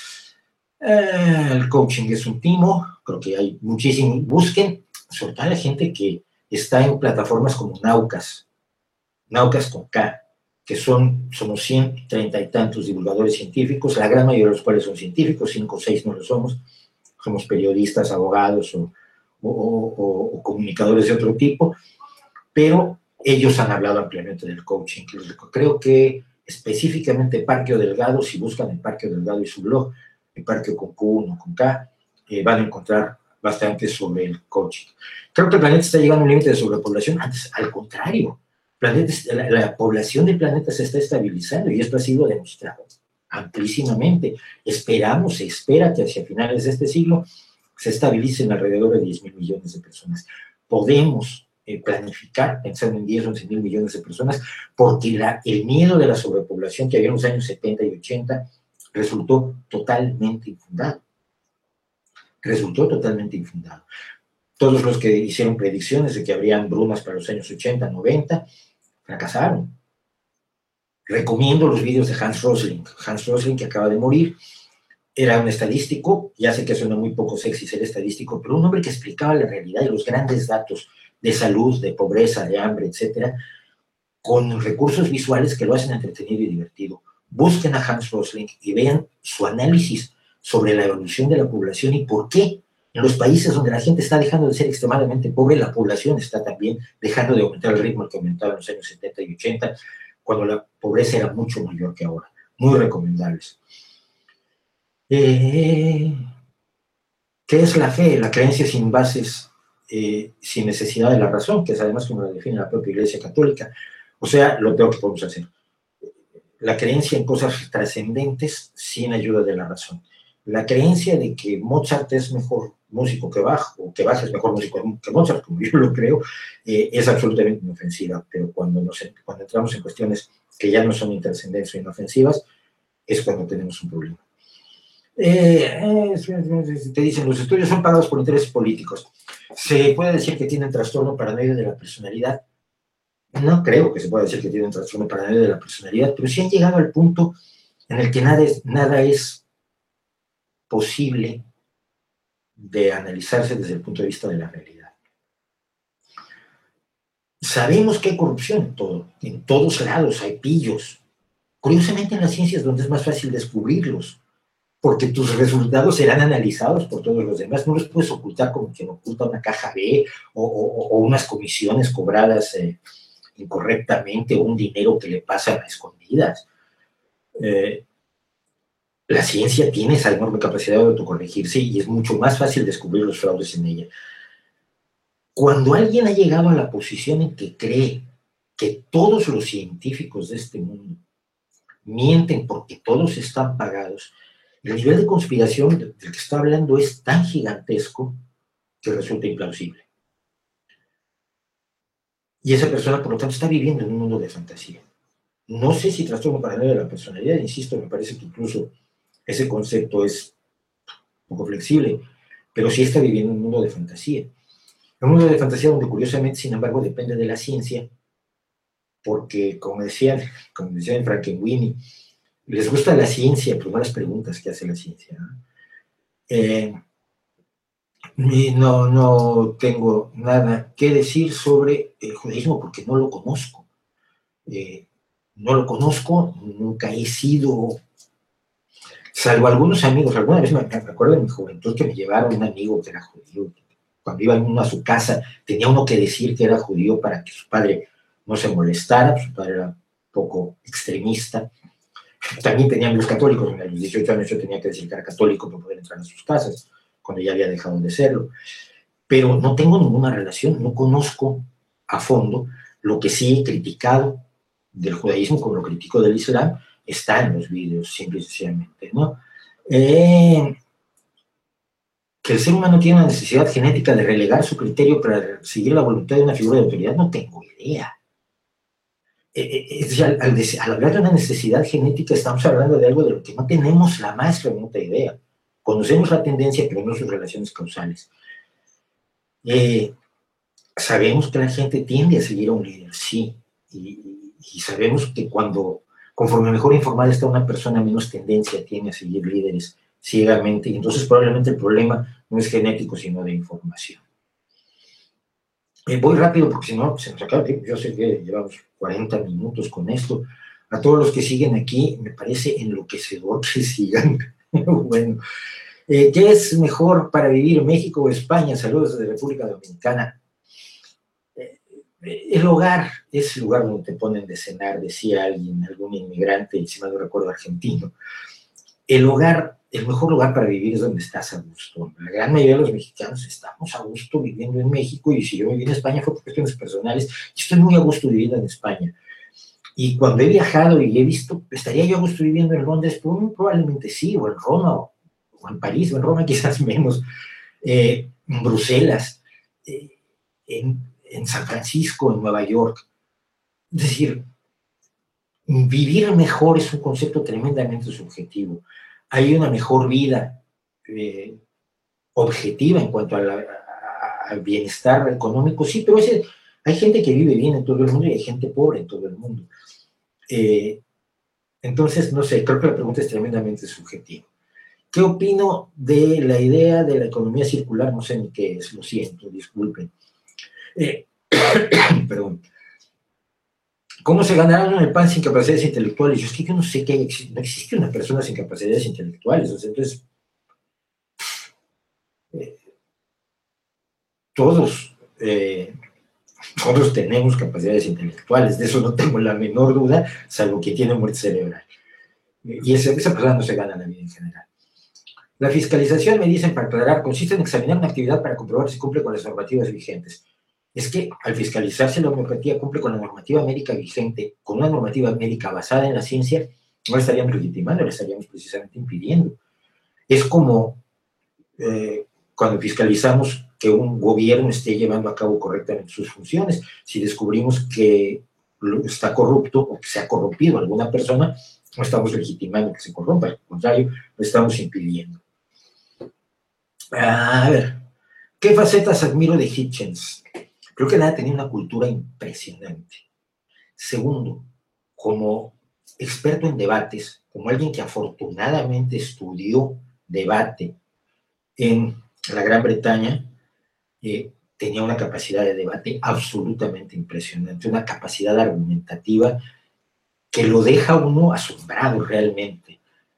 El coaching es un timo, creo que hay muchísimo. Busquen, sobre todo a la gente que está en plataformas como Naucas con K, que somos 130 y tantos divulgadores científicos, la gran mayoría de los cuales son científicos, 5 o 6 no lo somos periodistas, abogados o comunicadores de otro tipo, pero ellos han hablado ampliamente del coaching. Creo que específicamente Parque Delgado, si buscan en Parque Delgado y su blog, en Parque con Q, no con K, van a encontrar bastante sobre el coaching. Creo que el planeta está llegando a un límite de sobrepoblación. Antes, al contrario, la población del planeta se está estabilizando y esto ha sido demostrado amplísimamente. Se espera que hacia finales de este siglo se estabilicen alrededor de 10.000 millones de personas. Podemos planificar pensando en 10 o 11.000 millones de personas, porque el miedo de la sobrepoblación que había en los años 70 y 80 resultó totalmente infundado. Todos los que hicieron predicciones de que habrían brumas para los años 80, 90, fracasaron. Recomiendo los vídeos de Hans Rosling. Hans Rosling, que acaba de morir, era un estadístico, ya sé que suena muy poco sexy ser estadístico, pero un hombre que explicaba la realidad y los grandes datos de salud, de pobreza, de hambre, etcétera, con recursos visuales que lo hacen entretenido y divertido. Busquen a Hans Rosling y vean su análisis sobre la evolución de la población y por qué en los países donde la gente está dejando de ser extremadamente pobre, la población está también dejando de aumentar el ritmo que aumentaba en los años 70 y 80, cuando la pobreza era mucho mayor que ahora. Muy recomendables. ¿Qué es la fe? La creencia sin bases, sin necesidad de la razón, que es además como la define la propia Iglesia Católica. O sea, lo peor que podemos hacer. La creencia en cosas trascendentes sin ayuda de la razón. La creencia de que Mozart es mejor músico que Bach, o que Bach es mejor músico que Mozart, como yo lo creo, es absolutamente inofensiva. Pero cuando entramos en cuestiones que ya no son intrascendentes o inofensivas, es cuando tenemos un problema. Te dicen, los estudios son pagados por intereses políticos. ¿Se puede decir que tienen trastorno paranoide de la personalidad? No creo que se pueda decir que tienen trastorno paranoide de la personalidad, pero sí han llegado al punto en el que nada es posible de analizarse desde el punto de vista de la realidad. Sabemos que hay corrupción en todos lados hay pillos. Curiosamente en las ciencias donde es más fácil descubrirlos, porque tus resultados serán analizados por todos los demás, no los puedes ocultar como quien oculta una caja B o unas comisiones cobradas incorrectamente o un dinero que le pasan a escondidas. La ciencia tiene esa enorme capacidad de autocorregirse y es mucho más fácil descubrir los fraudes en ella. Cuando alguien ha llegado a la posición en que cree que todos los científicos de este mundo mienten porque todos están pagados, el nivel de conspiración del que está hablando es tan gigantesco que resulta implausible. Y esa persona, por lo tanto, está viviendo en un mundo de fantasía. No sé si trastorno paranoide de la personalidad, insisto, me parece que incluso ese concepto es un poco flexible, pero sí está viviendo en un mundo de fantasía. Un mundo de fantasía donde, curiosamente, sin embargo, depende de la ciencia, porque, como decían Frankenweenie, les gusta la ciencia, pero no las preguntas que hace la ciencia, ¿no? No tengo nada que decir sobre el judaísmo porque no lo conozco. Eh, no lo conozco, nunca he sido, salvo algunos amigos, alguna vez me acuerdo en mi juventud que me llevaron un amigo que era judío. Cuando iba uno a su casa, tenía uno que decir que era judío para que su padre no se molestara, su padre era un poco extremista. También tenían los católicos, a los 18 años yo tenía que decir que era católico para poder entrar a sus casas, cuando ya había dejado de serlo. Pero no tengo ninguna relación, no conozco a fondo. Lo que sí he criticado del judaísmo, como lo critico del Islam, está en los vídeos, simple y sencillamente, ¿no? Que el ser humano tiene una necesidad genética de relegar su criterio para seguir la voluntad de una figura de autoridad, no tengo idea. Es decir, al hablar de una necesidad genética, estamos hablando de algo de lo que no tenemos la más remota idea. Conocemos la tendencia, pero no sus relaciones causales. Sabemos que la gente tiende a seguir a un líder, sí, y sabemos que conforme mejor informada está una persona, menos tendencia tiene a seguir líderes ciegamente, y entonces probablemente el problema no es genético, sino de información. Voy rápido porque si no se nos acaba el tiempo. Yo sé que llevamos 40 minutos con esto. A todos los que siguen aquí, me parece enloquecedor que sigan. Bueno, ¿qué es mejor para vivir, México o España? Saludos desde República Dominicana. El hogar es el lugar donde te ponen de cenar, decía alguien, algún inmigrante, si mal no recuerdo, argentino. El hogar, el mejor lugar para vivir es donde estás a gusto. La gran mayoría de los mexicanos estamos a gusto viviendo en México, y si yo viví en España fue por cuestiones personales. Yo estoy muy a gusto viviendo en España. Y cuando he viajado y he visto, ¿estaría yo a gusto viviendo en Londres? Pues, probablemente sí, o en Roma, o en París, o en Roma quizás menos, en Bruselas, en San Francisco, en Nueva York. Es decir, vivir mejor es un concepto tremendamente subjetivo. Hay una mejor vida objetiva en cuanto al bienestar económico, sí, pero hay gente que vive bien en todo el mundo y hay gente pobre en todo el mundo. Entonces, no sé, creo que la pregunta es tremendamente subjetiva. ¿Qué opino de la idea de la economía circular? No sé ni qué es, lo siento, disculpen. Perdón. ¿Cómo se ganará el pan sin capacidades intelectuales? Yo es que yo no sé que no existe una persona sin capacidades intelectuales. O sea, entonces, todos tenemos capacidades intelectuales, de eso no tengo la menor duda, salvo que tiene muerte cerebral. Y esa persona no se gana la vida en general. La fiscalización, me dicen para aclarar, consiste en examinar una actividad para comprobar si cumple con las normativas vigentes. Es que al fiscalizarse la homeopatía cumple con la normativa médica vigente, con una normativa médica basada en la ciencia, no la estaríamos legitimando, la estaríamos precisamente impidiendo. Es como cuando fiscalizamos que un gobierno esté llevando a cabo correctamente sus funciones. Si descubrimos que está corrupto o que se ha corrompido alguna persona, no estamos legitimando que se corrompa, al contrario, lo estamos impidiendo. A ver, ¿qué facetas admiro de Hitchens? Creo que nada, tenía una cultura impresionante. Segundo, como experto en debates, como alguien que afortunadamente estudió debate en la Gran Bretaña, tenía una capacidad de debate absolutamente impresionante, una capacidad argumentativa que lo deja uno asombrado realmente.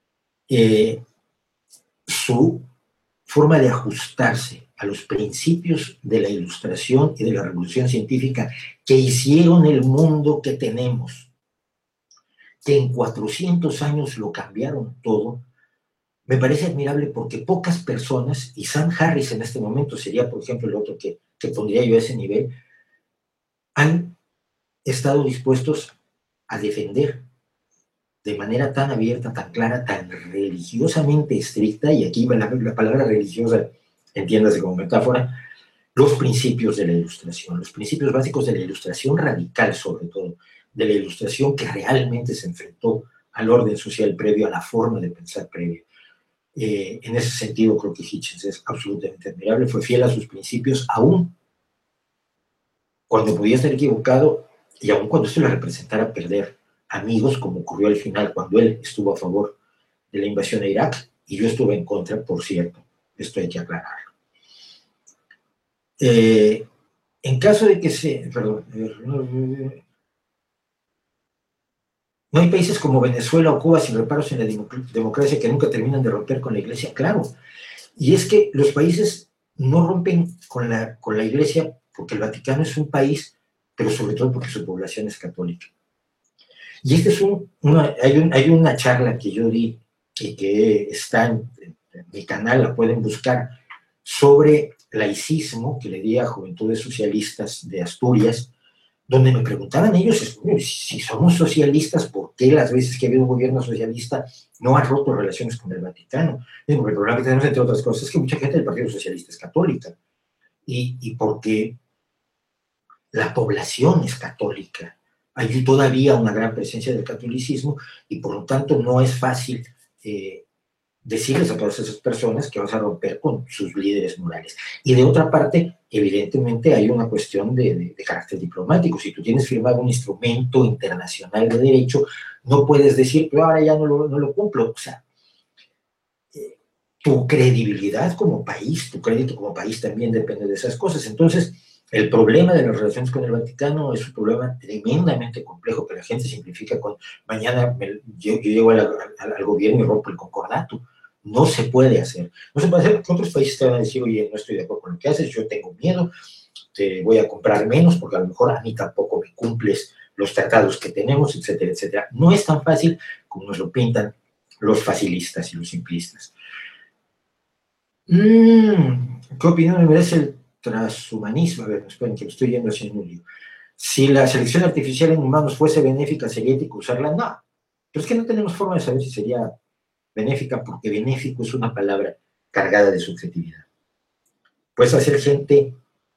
Su forma de ajustarse a los principios de la Ilustración y de la Revolución Científica que hicieron el mundo que tenemos, que en 400 años lo cambiaron todo, me parece admirable porque pocas personas, y Sam Harris en este momento sería, por ejemplo, el otro que pondría yo a ese nivel, han estado dispuestos a defender de manera tan abierta, tan clara, tan religiosamente estricta, y aquí la palabra religiosa, entiéndase como metáfora, los principios de la Ilustración, los principios básicos de la Ilustración radical, sobre todo, de la Ilustración que realmente se enfrentó al orden social previo, a la forma de pensar previa. En ese sentido, creo que Hitchens es absolutamente admirable, fue fiel a sus principios, aún cuando podía estar equivocado y aún cuando esto le representara perder amigos, como ocurrió al final, cuando él estuvo a favor de la invasión a Irak y yo estuve en contra, por cierto, esto hay que aclararlo. En caso de que se... Perdón, no hay países como Venezuela o Cuba sin reparos en la democracia que nunca terminan de romper con la Iglesia, claro. Y es que los países no rompen con la Iglesia porque el Vaticano es un país, pero sobre todo porque su población es católica. Y este es hay una charla que yo di y que está en mi canal, la pueden buscar, sobre laicismo, que le di a Juventudes Socialistas de Asturias, donde me preguntaban ellos, si somos socialistas, ¿por qué las veces que ha habido un gobierno socialista no han roto relaciones con el Vaticano? Digo, el problema que tenemos, entre otras cosas, es que mucha gente del Partido Socialista es católica, y porque la población es católica. Hay todavía una gran presencia del catolicismo, y por lo tanto no es fácil decirles a todas esas personas que vas a romper con sus líderes morales. Y de otra parte, evidentemente hay una cuestión de carácter diplomático. Si tú tienes firmado un instrumento internacional de derecho, no puedes decir, pero ahora ya no lo cumplo. O sea, tu credibilidad como país, tu crédito como país también depende de esas cosas. Entonces, el problema de las relaciones con el Vaticano es un problema tremendamente complejo que la gente simplifica con mañana yo llego al gobierno y rompo el concordato. No se puede hacer. No se puede hacer porque otros países te van a decir, oye, no estoy de acuerdo con lo que haces, yo tengo miedo, te voy a comprar menos porque a lo mejor a mí tampoco me cumples los tratados que tenemos, etcétera, etcétera. No es tan fácil como nos lo pintan los facilistas y los simplistas. ¿Qué opinión me merece el transhumanismo? A ver, esperen, que lo estoy yendo hacia un lío. Si la selección artificial en humanos fuese benéfica, ¿sería ético usarla? No. Pero es que no tenemos forma de saber si sería benéfica, porque benéfico es una palabra cargada de subjetividad. Puedes hacer gente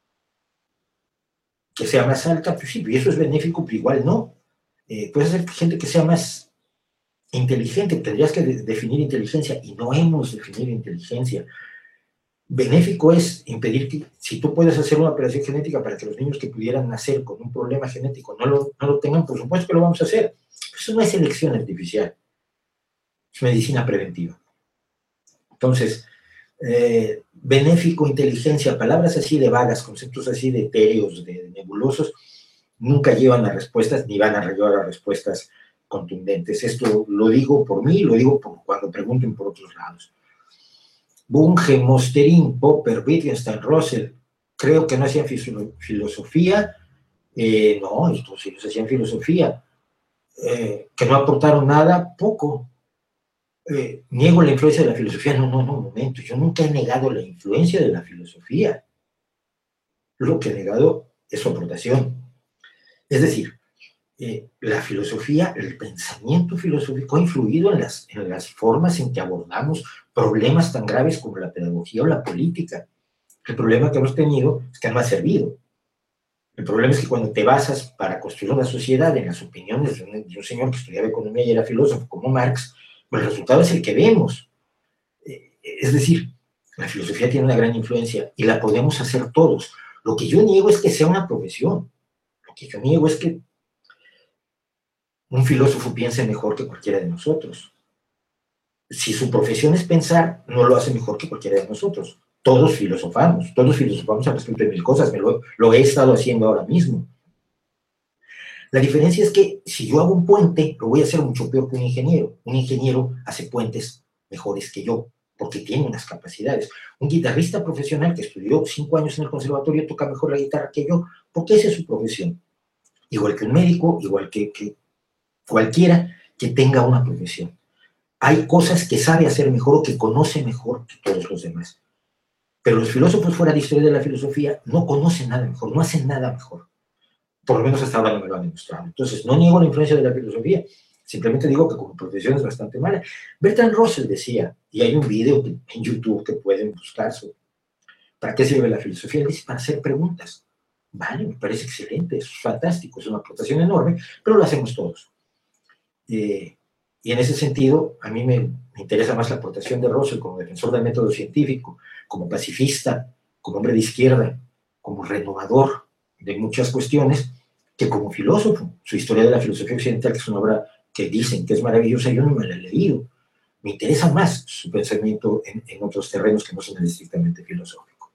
que sea más alta, pues sí, y eso es benéfico, pero igual no. Puedes hacer gente que sea más inteligente, tendrías que definir inteligencia, y no hemos definido inteligencia. Benéfico es impedir que, si tú puedes hacer una operación genética para que los niños que pudieran nacer con un problema genético no lo tengan, por supuesto que lo vamos a hacer. Eso no es selección artificial, es medicina preventiva. Entonces, benéfico, inteligencia, palabras así de vagas, conceptos así de etéreos, de nebulosos, nunca llevan a respuestas ni van a llevar a respuestas contundentes. Esto lo digo por mí, lo digo por cuando pregunten por otros lados. Bunge, Mosterin, Popper, Wittgenstein, Russell, creo que no hacían filosofía, no, estos ellos hacían filosofía, que no aportaron nada, poco. Niego la influencia de la filosofía, no, un momento, yo nunca he negado la influencia de la filosofía, lo que he negado es su aportación. Es decir, la filosofía, el pensamiento filosófico ha influido en las formas en que abordamos problemas tan graves como la pedagogía o la política. El problema que hemos tenido es que no ha servido. El problema es que cuando te basas para construir una sociedad en las opiniones de un señor que estudiaba economía y era filósofo como Marx, pues el resultado es el que vemos. Es decir, la filosofía tiene una gran influencia y la podemos hacer todos. Lo que yo niego es que sea una profesión. Lo que yo niego es que un filósofo piense mejor que cualquiera de nosotros. Si su profesión es pensar, no lo hace mejor que cualquiera de nosotros. Todos filosofamos al respecto de mil cosas, lo he estado haciendo ahora mismo. La diferencia es que si yo hago un puente, lo voy a hacer mucho peor que un ingeniero. Un ingeniero hace puentes mejores que yo, porque tiene unas capacidades. Un guitarrista profesional que estudió 5 años en el conservatorio toca mejor la guitarra que yo, porque esa es su profesión. Igual que un médico, igual que cualquiera que tenga una profesión. Hay cosas que sabe hacer mejor o que conoce mejor que todos los demás. Pero los filósofos fuera de historia de la filosofía no conocen nada mejor, no hacen nada mejor. Por lo menos hasta ahora no me lo han demostrado. Entonces, no niego la influencia de la filosofía, simplemente digo que como profesión es bastante mala. Bertrand Russell decía, y hay un video en YouTube que pueden buscar, ¿Para qué sirve la filosofía? Él dice, para hacer preguntas. Vale, me parece excelente, es fantástico, es una aportación enorme, pero lo hacemos todos. Y en ese sentido, a mí me interesa más la aportación de Russell como defensor del método científico, como pacifista, como hombre de izquierda, como renovador de muchas cuestiones, que como filósofo. Su Historia de la Filosofía Occidental, que es una obra que dicen que es maravillosa, yo no me la he leído. Me interesa más su pensamiento en otros terrenos que no son el estrictamente filosófico.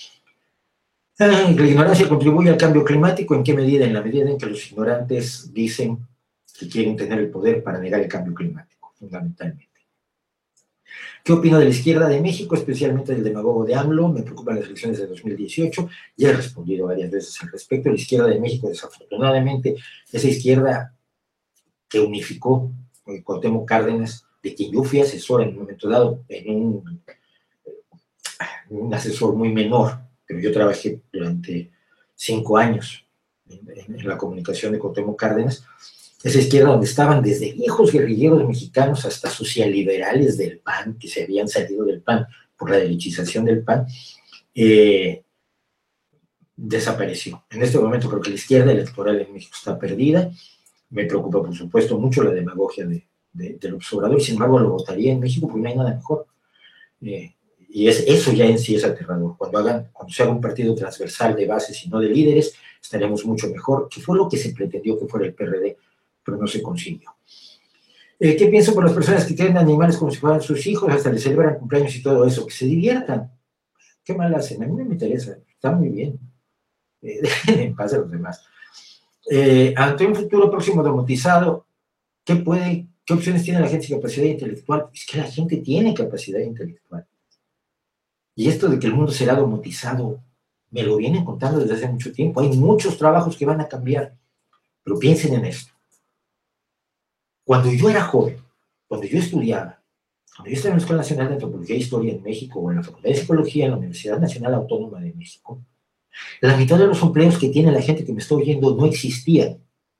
La ignorancia contribuye al cambio climático. ¿En qué medida? En la medida en que los ignorantes dicen que quieren tener el poder para negar el cambio climático, fundamentalmente. ¿Qué opino de la izquierda de México, especialmente del demagogo de AMLO? Me preocupan las elecciones de 2018. Ya he respondido varias veces al respecto. La izquierda de México, desafortunadamente, esa izquierda que unificó Cuauhtémoc Cárdenas, de quien yo fui asesor en un momento dado, en un asesor muy menor, pero yo trabajé durante 5 años en la comunicación de Cuauhtémoc Cárdenas. Esa izquierda donde estaban desde viejos guerrilleros mexicanos hasta socialliberales del PAN, que se habían salido del PAN por la derechización del PAN, desapareció. En este momento creo que la izquierda electoral en México está perdida. Me preocupa, por supuesto, mucho la demagogia del observador, y sin embargo lo votaría en México porque no hay nada mejor. Y eso ya en sí es aterrador. Cuando se haga un partido transversal de bases y no de líderes, estaremos mucho mejor, que fue lo que se pretendió que fuera el PRD, pero no se consiguió. ¿Qué pienso por las personas que tienen animales como si fueran sus hijos, hasta les celebran cumpleaños y todo eso? Que se diviertan. ¿Qué mal hacen? A mí no me interesa, está muy bien. Dejen en paz a los demás. Ante un futuro próximo domotizado, ¿qué opciones tiene la gente sin capacidad intelectual? Es que la gente tiene capacidad intelectual. Y esto de que el mundo será domotizado, me lo vienen contando desde hace mucho tiempo. Hay muchos trabajos que van a cambiar, pero piensen en esto. Cuando yo era joven, cuando yo estudiaba, cuando yo estaba en la Escuela Nacional de Antropología e Historia en México, o en la Facultad de Psicología en la Universidad Nacional Autónoma de México, la mitad de los empleos que tiene la gente que me está oyendo no existían.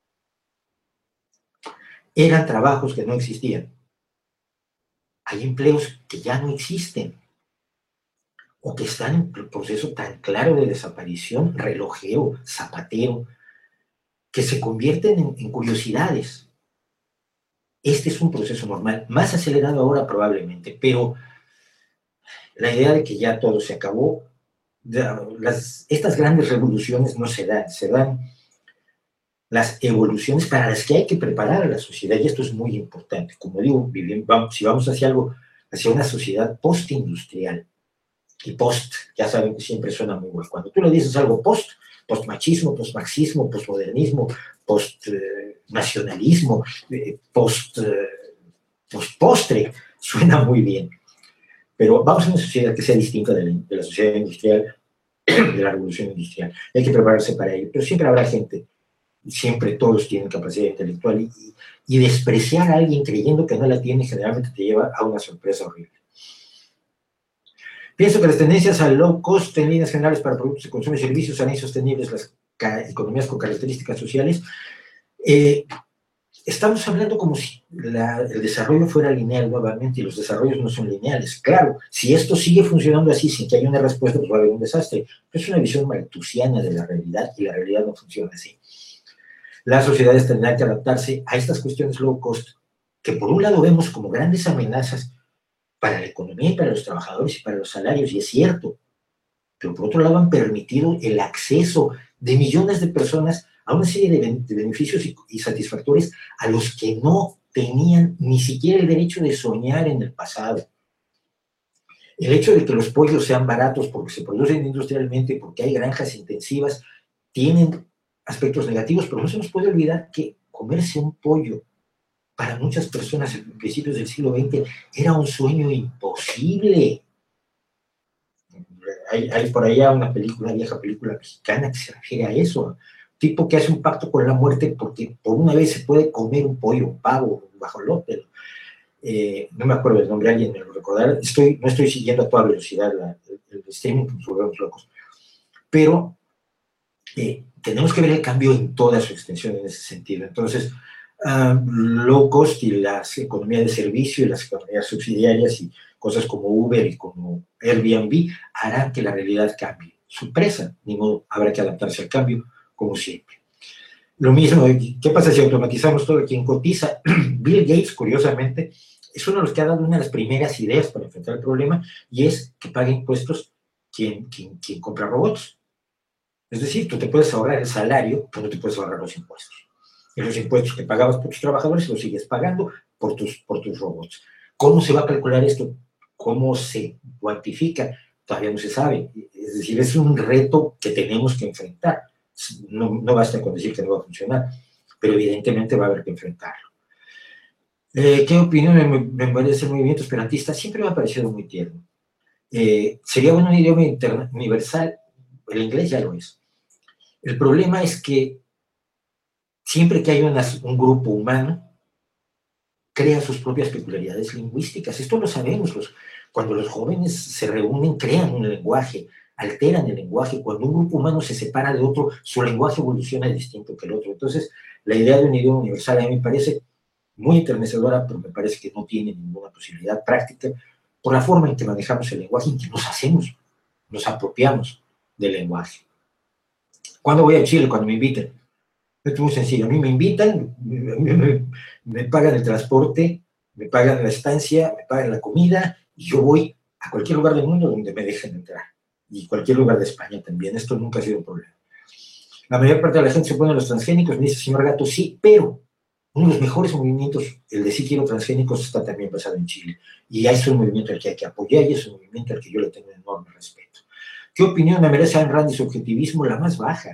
Eran trabajos que no existían. Hay empleos que ya no existen, o que están en un proceso tan claro de desaparición, relojero, zapatero, que se convierten en curiosidades. Este es un proceso normal, más acelerado ahora probablemente, pero la idea de que ya todo se acabó, estas grandes revoluciones no se dan las evoluciones para las que hay que preparar a la sociedad, y esto es muy importante. Como digo, si vamos hacia una sociedad postindustrial, y ya saben que siempre suena muy bueno. Cuando tú le dices algo postmachismo, postmarxismo, postmodernismo, postnacionalismo, postpostre, suena muy bien. Pero vamos a una sociedad que sea distinta de la sociedad industrial, de la revolución industrial. Hay que prepararse para ello, pero siempre habrá gente, siempre todos tienen capacidad intelectual, y despreciar a alguien creyendo que no la tiene generalmente te lleva a una sorpresa horrible. Pienso que las tendencias al low cost en líneas generales para productos de consumo y servicios harán insostenibles las economías con características sociales. Estamos hablando como si el desarrollo fuera lineal nuevamente, y los desarrollos no son lineales. Claro, si esto sigue funcionando así sin que haya una respuesta, pues va a haber un desastre. Pero es una visión malthusiana de la realidad, y la realidad no funciona así. Las sociedades tendrán que adaptarse a estas cuestiones low cost, que por un lado vemos como grandes amenazas para la economía y para los trabajadores y para los salarios, y es cierto, pero por otro lado han permitido el acceso de millones de personas a una serie de beneficios y satisfactores a los que no tenían ni siquiera el derecho de soñar en el pasado. El hecho de que los pollos sean baratos porque se producen industrialmente, porque hay granjas intensivas, tienen aspectos negativos, pero no se nos puede olvidar que comerse un pollo para muchas personas en principios del siglo XX era un sueño imposible. Hay por allá una vieja película mexicana que se refiere a eso. Un tipo que hace un pacto con la muerte porque por una vez se puede comer un pollo, un pavo, un guajolote. No me acuerdo el nombre, alguien me lo recordará. No estoy siguiendo a toda velocidad el streaming, nos volvemos locos. Pero tenemos que ver el cambio en toda su extensión en ese sentido. Entonces, low cost y las economías de servicio y las economías subsidiarias y cosas como Uber y como Airbnb harán que la realidad cambie. Sorpresa, ni modo, habrá que adaptarse al cambio, como siempre. Lo mismo, ¿qué pasa si automatizamos todo? Quien cotiza, Bill Gates, curiosamente, es uno de los que ha dado una de las primeras ideas para enfrentar el problema, y es que pague impuestos quien compra robots. Es decir, tú te puedes ahorrar el salario, pero no te puedes ahorrar los impuestos. Y los impuestos que pagabas por tus trabajadores los sigues pagando por tus robots. ¿Cómo se va a calcular esto? ¿Cómo se cuantifica? Todavía no se sabe. Es decir, es un reto que tenemos que enfrentar. No basta con decir que no va a funcionar, pero evidentemente va a haber que enfrentarlo. ¿Qué opinión me merece el movimiento esperantista? Siempre me ha parecido muy tierno. Sería bueno un idioma universal, el inglés ya lo es. El problema es que siempre que hay un grupo humano, crea sus propias peculiaridades lingüísticas. Esto lo sabemos. Cuando los jóvenes se reúnen, crean un lenguaje, alteran el lenguaje. Cuando un grupo humano se separa de otro, su lenguaje evoluciona distinto que el otro. Entonces, la idea de un idioma universal a mí me parece muy enternecedora, pero me parece que no tiene ninguna posibilidad práctica por la forma en que manejamos el lenguaje, en que nos apropiamos del lenguaje. ¿Cuándo voy a Chile? Cuando me inviten. Es muy sencillo. A mí me invitan, me pagan el transporte, me pagan la estancia, me pagan la comida, y yo voy a cualquier lugar del mundo donde me dejen entrar. Y cualquier lugar de España también. Esto nunca ha sido un problema. La mayor parte de la gente se opone a los transgénicos. Me dice, señor Gato, sí, pero uno de los mejores movimientos, el de sí quiero transgénicos, está también basado en Chile. Y es un movimiento al que hay que apoyar y es un movimiento al que yo le tengo enorme respeto. ¿Qué opinión me merece Ayn Rand y su objetivismo? La más baja.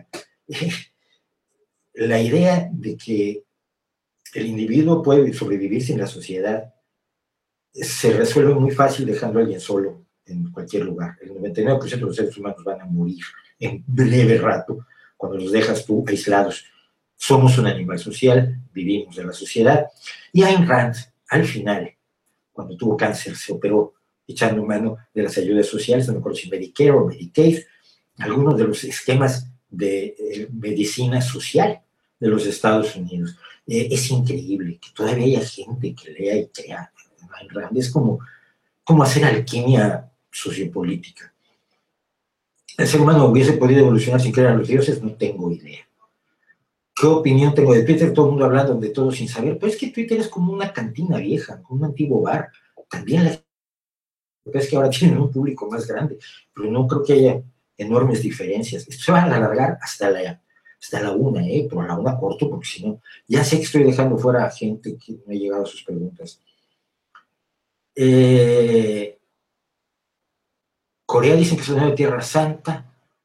La idea de que el individuo puede sobrevivir sin la sociedad se resuelve muy fácil dejando a alguien solo en cualquier lugar. El 99% de los seres humanos van a morir en breve rato cuando los dejas tú aislados. Somos un animal social, vivimos de la sociedad. Y Ayn Rand, al final, cuando tuvo cáncer, se operó echando mano de las ayudas sociales, no me acuerdo si Medicare o Medicaid, algunos de los esquemas de medicina social de los Estados Unidos. Es increíble que todavía haya gente que lea y crea. Es como hacer alquimia sociopolítica. ¿El ser humano hubiese podido evolucionar sin creer a los dioses? No tengo idea. ¿Qué opinión tengo de Twitter? Todo el mundo hablando de todo sin saber. Pero es que Twitter es como una cantina vieja, como un antiguo bar. También la es que ahora tienen un público más grande, pero no creo que haya enormes diferencias. Esto se va a alargar hasta la una, pero a la una corto, porque si no, ya sé que estoy dejando fuera a gente que no ha llegado a sus preguntas. Corea dicen que es una Tierra Santa.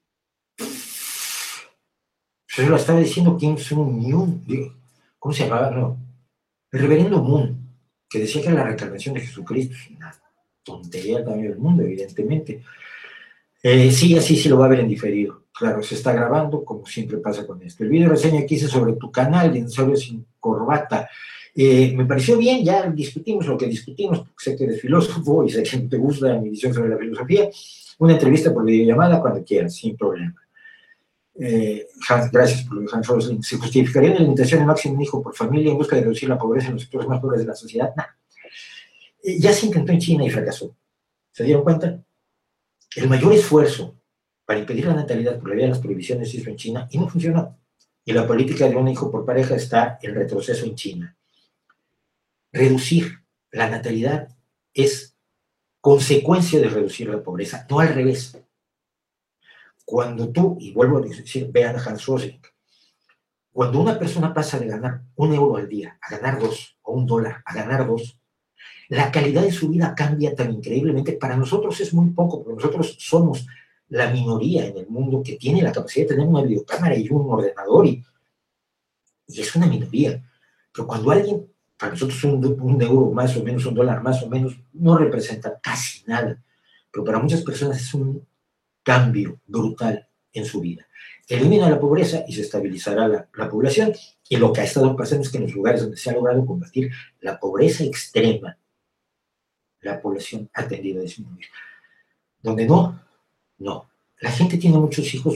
Yo lo estaba diciendo Kim Sung-myun, ¿cómo se llamaba? No, el reverendo Moon, que decía que era la reencarnación de Jesucristo. Una tontería también del mundo, evidentemente. Sí, así sí lo va a ver en diferido. Claro, se está grabando, como siempre pasa con esto. El video reseña que hice sobre tu canal, Dinosaurio sin Corbata. Me pareció bien, ya discutimos lo que discutimos, porque sé que eres filósofo y sé que te gusta mi visión sobre la filosofía. Una entrevista por videollamada cuando quieras, sin problema. Gracias por lo de Hans Rosling. ¿Se justificaría una limitación de máximo un hijo por familia en busca de reducir la pobreza en los sectores más pobres de la sociedad? No. Ya se intentó en China y fracasó. ¿Se dieron cuenta? El mayor esfuerzo para impedir la natalidad por la vía de las prohibiciones se hizo en China y no funcionó. Y la política de un hijo por pareja está en retroceso en China. Reducir la natalidad es consecuencia de reducir la pobreza, no al revés. Cuando tú, y vuelvo a decir, vean a Hans Rosling, cuando una persona pasa de ganar €1 al día a ganar 2, o $1 a ganar 2, la calidad de su vida cambia tan increíblemente. Para nosotros es muy poco, porque nosotros somos la minoría en el mundo que tiene la capacidad de tener una videocámara y un ordenador, y es una minoría. Pero cuando alguien, para nosotros un euro más o menos, $1 más o menos, no representa casi nada, pero para muchas personas es un cambio brutal en su vida. Elimina la pobreza y se estabilizará la población, y lo que ha estado pasando es que en los lugares donde se ha logrado combatir la pobreza extrema, la población ha tendido a disminuir. Donde no. La gente tiene muchos hijos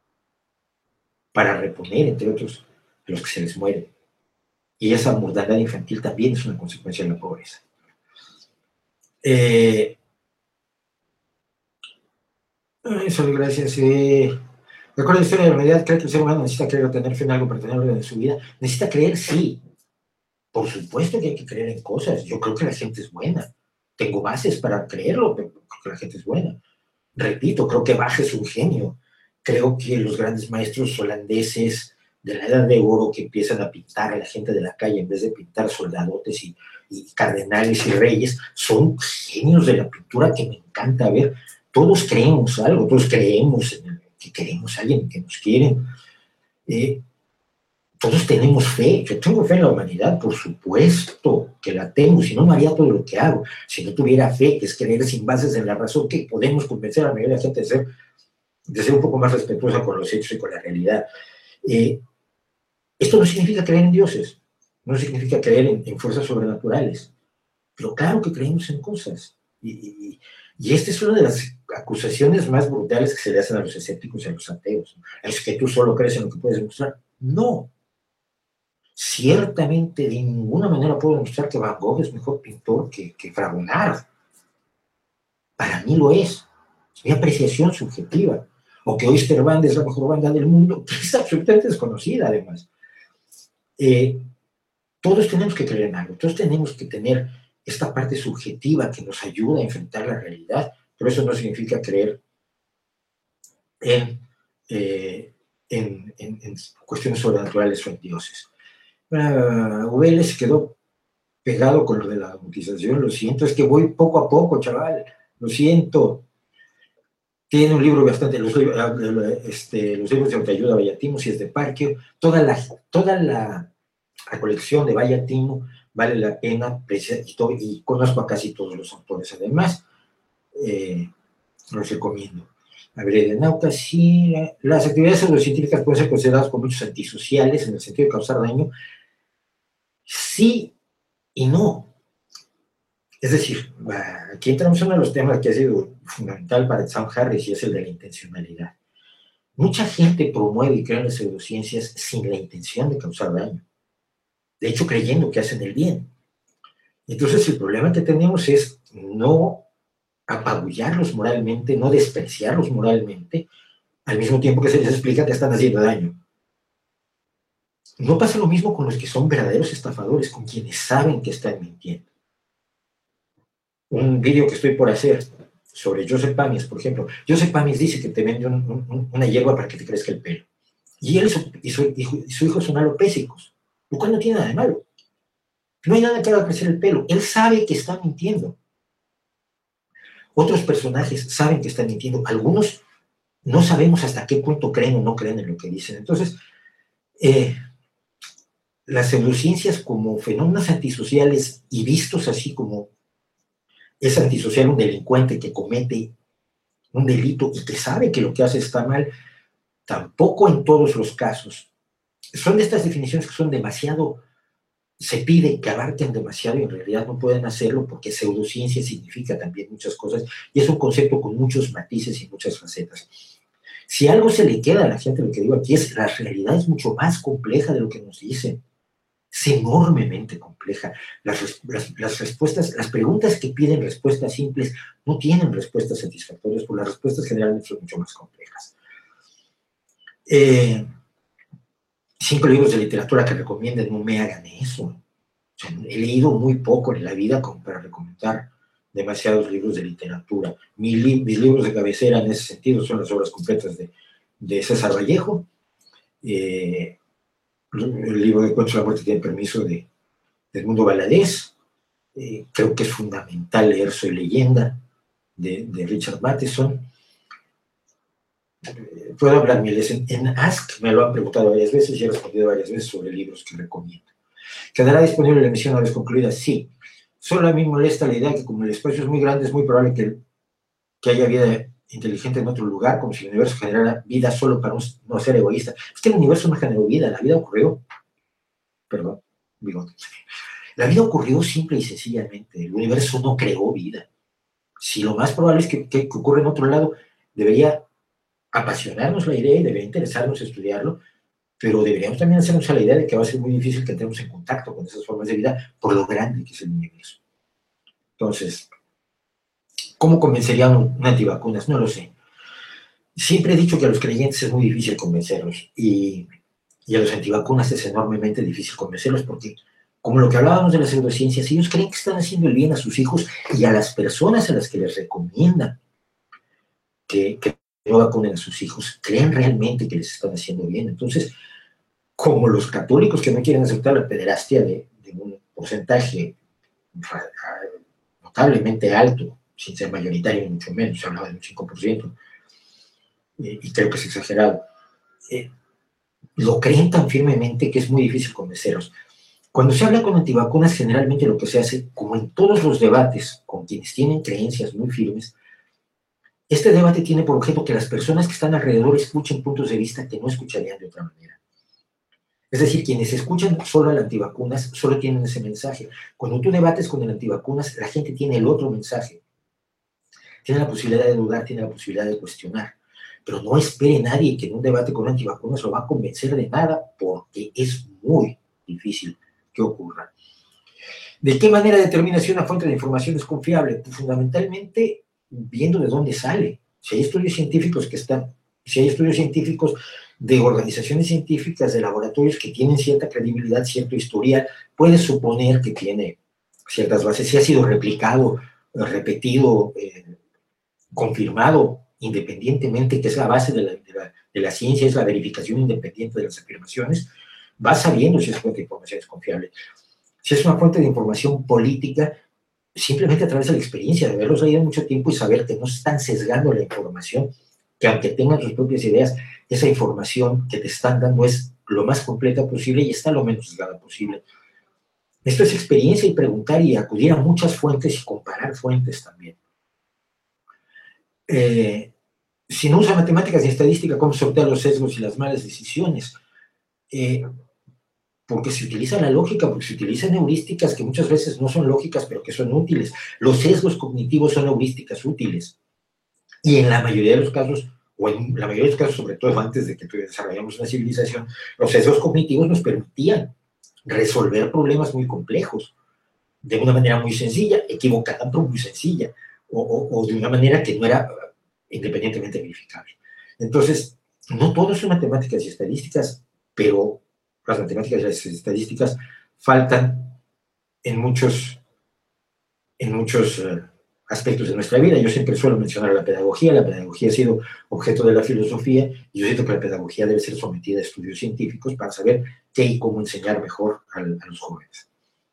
para reponer, entre otros, a los que se les mueren. Y esa mortandad infantil también es una consecuencia de la pobreza. Eso, gracias. Recuerda la historia de la humanidad, cree que el ser humano necesita creer o tener fe en algo para tener orden en su vida. Necesita creer, sí. Por supuesto que hay que creer en cosas. Yo creo que la gente es buena. Tengo bases para creerlo, pero creo que la gente es buena. Repito, creo que Bach es un genio. Creo que los grandes maestros holandeses de la Edad de Oro que empiezan a pintar a la gente de la calle en vez de pintar soldadotes y cardenales y reyes, son genios de la pintura que me encanta ver. Todos creemos algo, todos creemos que queremos a alguien que nos quiere. Eh, todos tenemos fe. Yo tengo fe en la humanidad, por supuesto que la tengo, si no, no haría todo lo que hago. Si no tuviera fe, que es creer sin bases en la razón, que podemos convencer a la mayoría de la gente de ser un poco más respetuosa con los hechos y con la realidad. Esto no significa creer en dioses, no significa creer en fuerzas sobrenaturales, pero claro que creemos en cosas. Y esta es una de las acusaciones más brutales que se le hacen a los escépticos y a los ateos. Es que tú solo crees en lo que puedes demostrar. No. Ciertamente, de ninguna manera puedo demostrar que Van Gogh es mejor pintor que Fragonard. Para mí lo es. Es mi apreciación subjetiva. O que Oyster Band es la mejor banda del mundo, que es absolutamente desconocida, además. Todos tenemos que creer en algo, todos tenemos que tener esta parte subjetiva que nos ayuda a enfrentar la realidad, pero eso no significa creer en, en cuestiones sobrenaturales o en dioses. Vélez se quedó pegado con lo de la bautización, lo siento, es que voy poco a poco, chaval, lo siento. Tiene un libro bastante, los libros de autoayuda Vallatimo, si es de Parque, toda la colección de Vallatimo vale la pena, y conozco a casi todos los autores además, los recomiendo. A ver, de Nauta, sí, las actividades pseudocientíficas pueden ser consideradas como hechos antisociales en el sentido de causar daño, sí y no. Es decir, aquí entramos en uno de los temas que ha sido fundamental para Sam Harris y es el de la intencionalidad. Mucha gente promueve y crea en las pseudociencias sin la intención de causar daño. De hecho, creyendo que hacen el bien. Entonces, el problema que tenemos es no apabullarlos moralmente, no despreciarlos moralmente, al mismo tiempo que se les explica que están haciendo daño. No pasa lo mismo con los que son verdaderos estafadores, con quienes saben que están mintiendo. Un vídeo que estoy por hacer sobre Joseph Pamies, por ejemplo. Joseph Pamies dice que te vende una hierba para que te crezca el pelo. Y él y su hijo son alopésicos, lo cual no tiene nada de malo. No hay nada que haga crecer el pelo. Él sabe que está mintiendo. Otros personajes saben que están mintiendo. Algunos no sabemos hasta qué punto creen o no creen en lo que dicen. Entonces, las pseudociencias como fenómenos antisociales y vistos así como es antisocial un delincuente que comete un delito y que sabe que lo que hace está mal, tampoco en todos los casos. Son de estas definiciones que son demasiado, se pide que abarquen demasiado y en realidad no pueden hacerlo porque pseudociencia significa también muchas cosas y es un concepto con muchos matices y muchas facetas. Si algo se le queda a la gente, lo que digo aquí es la realidad es mucho más compleja de lo que nos dicen. Es enormemente compleja. Las respuestas, las preguntas que piden respuestas simples no tienen respuestas satisfactorias, porque las respuestas generalmente son mucho más complejas. 5 libros de literatura que recomienden, no me hagan eso. O sea, he leído muy poco en la vida como para recomendar demasiados libros de literatura. Mis libros de cabecera en ese sentido son las obras completas de César Vallejo. El libro de Cuentos de la Muerte tiene permiso de Edmundo Valadez. Creo que es fundamental leer Soy Leyenda de Richard Matheson. Puedo hablar miles. En Ask me lo han preguntado varias veces y he respondido varias veces sobre libros que recomiendo. ¿Quedará disponible la emisión una vez concluida? Sí. Solo a mí me molesta la idea que como el espacio es muy grande, es muy probable que haya vida inteligente en otro lugar, como si el universo generara vida solo para no ser egoísta. Es que el universo no generó vida, la vida ocurrió. Perdón, bigote. La vida ocurrió simple y sencillamente. El universo no creó vida. Si lo más probable es que ocurra en otro lado, debería apasionarnos la idea y debería interesarnos estudiarlo, pero deberíamos también hacernos a la idea de que va a ser muy difícil que entremos en contacto con esas formas de vida por lo grande que es el universo. Entonces, ¿Cómo convencería a un antivacunas? No lo sé. Siempre he dicho que a los creyentes es muy difícil convencerlos y a los antivacunas es enormemente difícil convencerlos porque, como lo que hablábamos de las pseudociencias, ellos creen que están haciendo el bien a sus hijos y a las personas a las que les recomiendan que no vacunen a sus hijos, creen realmente que les están haciendo bien. Entonces, como los católicos que no quieren aceptar la pederastia de un porcentaje notablemente alto, sin ser mayoritario ni mucho menos, se hablaba de un 5%, y creo que es exagerado, lo creen tan firmemente que es muy difícil convencerlos. Cuando se habla con antivacunas, generalmente lo que se hace, como en todos los debates con quienes tienen creencias muy firmes, este debate tiene por objeto que las personas que están alrededor escuchen puntos de vista que no escucharían de otra manera. Es decir, quienes escuchan solo al antivacunas solo tienen ese mensaje. Cuando tú debates con el antivacunas, la gente tiene el otro mensaje. Tiene la posibilidad de dudar, tiene la posibilidad de cuestionar. Pero no espere nadie que en un debate con antivacunas lo va a convencer de nada, porque es muy difícil que ocurra. ¿De qué manera determina si una fuente de información es confiable? Pues fundamentalmente viendo de dónde sale. Si hay estudios científicos de organizaciones científicas, de laboratorios que tienen cierta credibilidad, cierto historial, puedes suponer que tiene ciertas bases. Si ha sido replicado, repetido, confirmado independientemente, que es la base de la ciencia, es la verificación independiente de las afirmaciones, vas sabiendo si esa fuente de información es confiable. Si es una fuente de información política, simplemente a través de la experiencia, de haberlos leído mucho tiempo y saber que no están sesgando la información, que aunque tengan sus propias ideas, esa información que te están dando es lo más completa posible y está lo menos sesgada posible. Esto es experiencia y preguntar y acudir a muchas fuentes y comparar fuentes también. Si no usa matemáticas y estadística, ¿cómo sortear los sesgos y las malas decisiones? Porque se utiliza la lógica, porque se utilizan heurísticas que muchas veces no son lógicas, pero que son útiles. Los sesgos cognitivos son heurísticas útiles. Y en la mayoría de los casos, o en la mayoría de los casos, sobre todo antes de que desarrollamos una civilización, los sesgos cognitivos nos permitían resolver problemas muy complejos de una manera muy sencilla, equivocada, pero muy sencilla, o de una manera que no era independientemente verificable. Entonces, no todo son matemáticas y estadísticas, pero las matemáticas y las estadísticas faltan en muchos aspectos de nuestra vida. Yo siempre suelo mencionar la pedagogía ha sido objeto de la filosofía, y yo siento que la pedagogía debe ser sometida a estudios científicos para saber qué y cómo enseñar mejor a los jóvenes.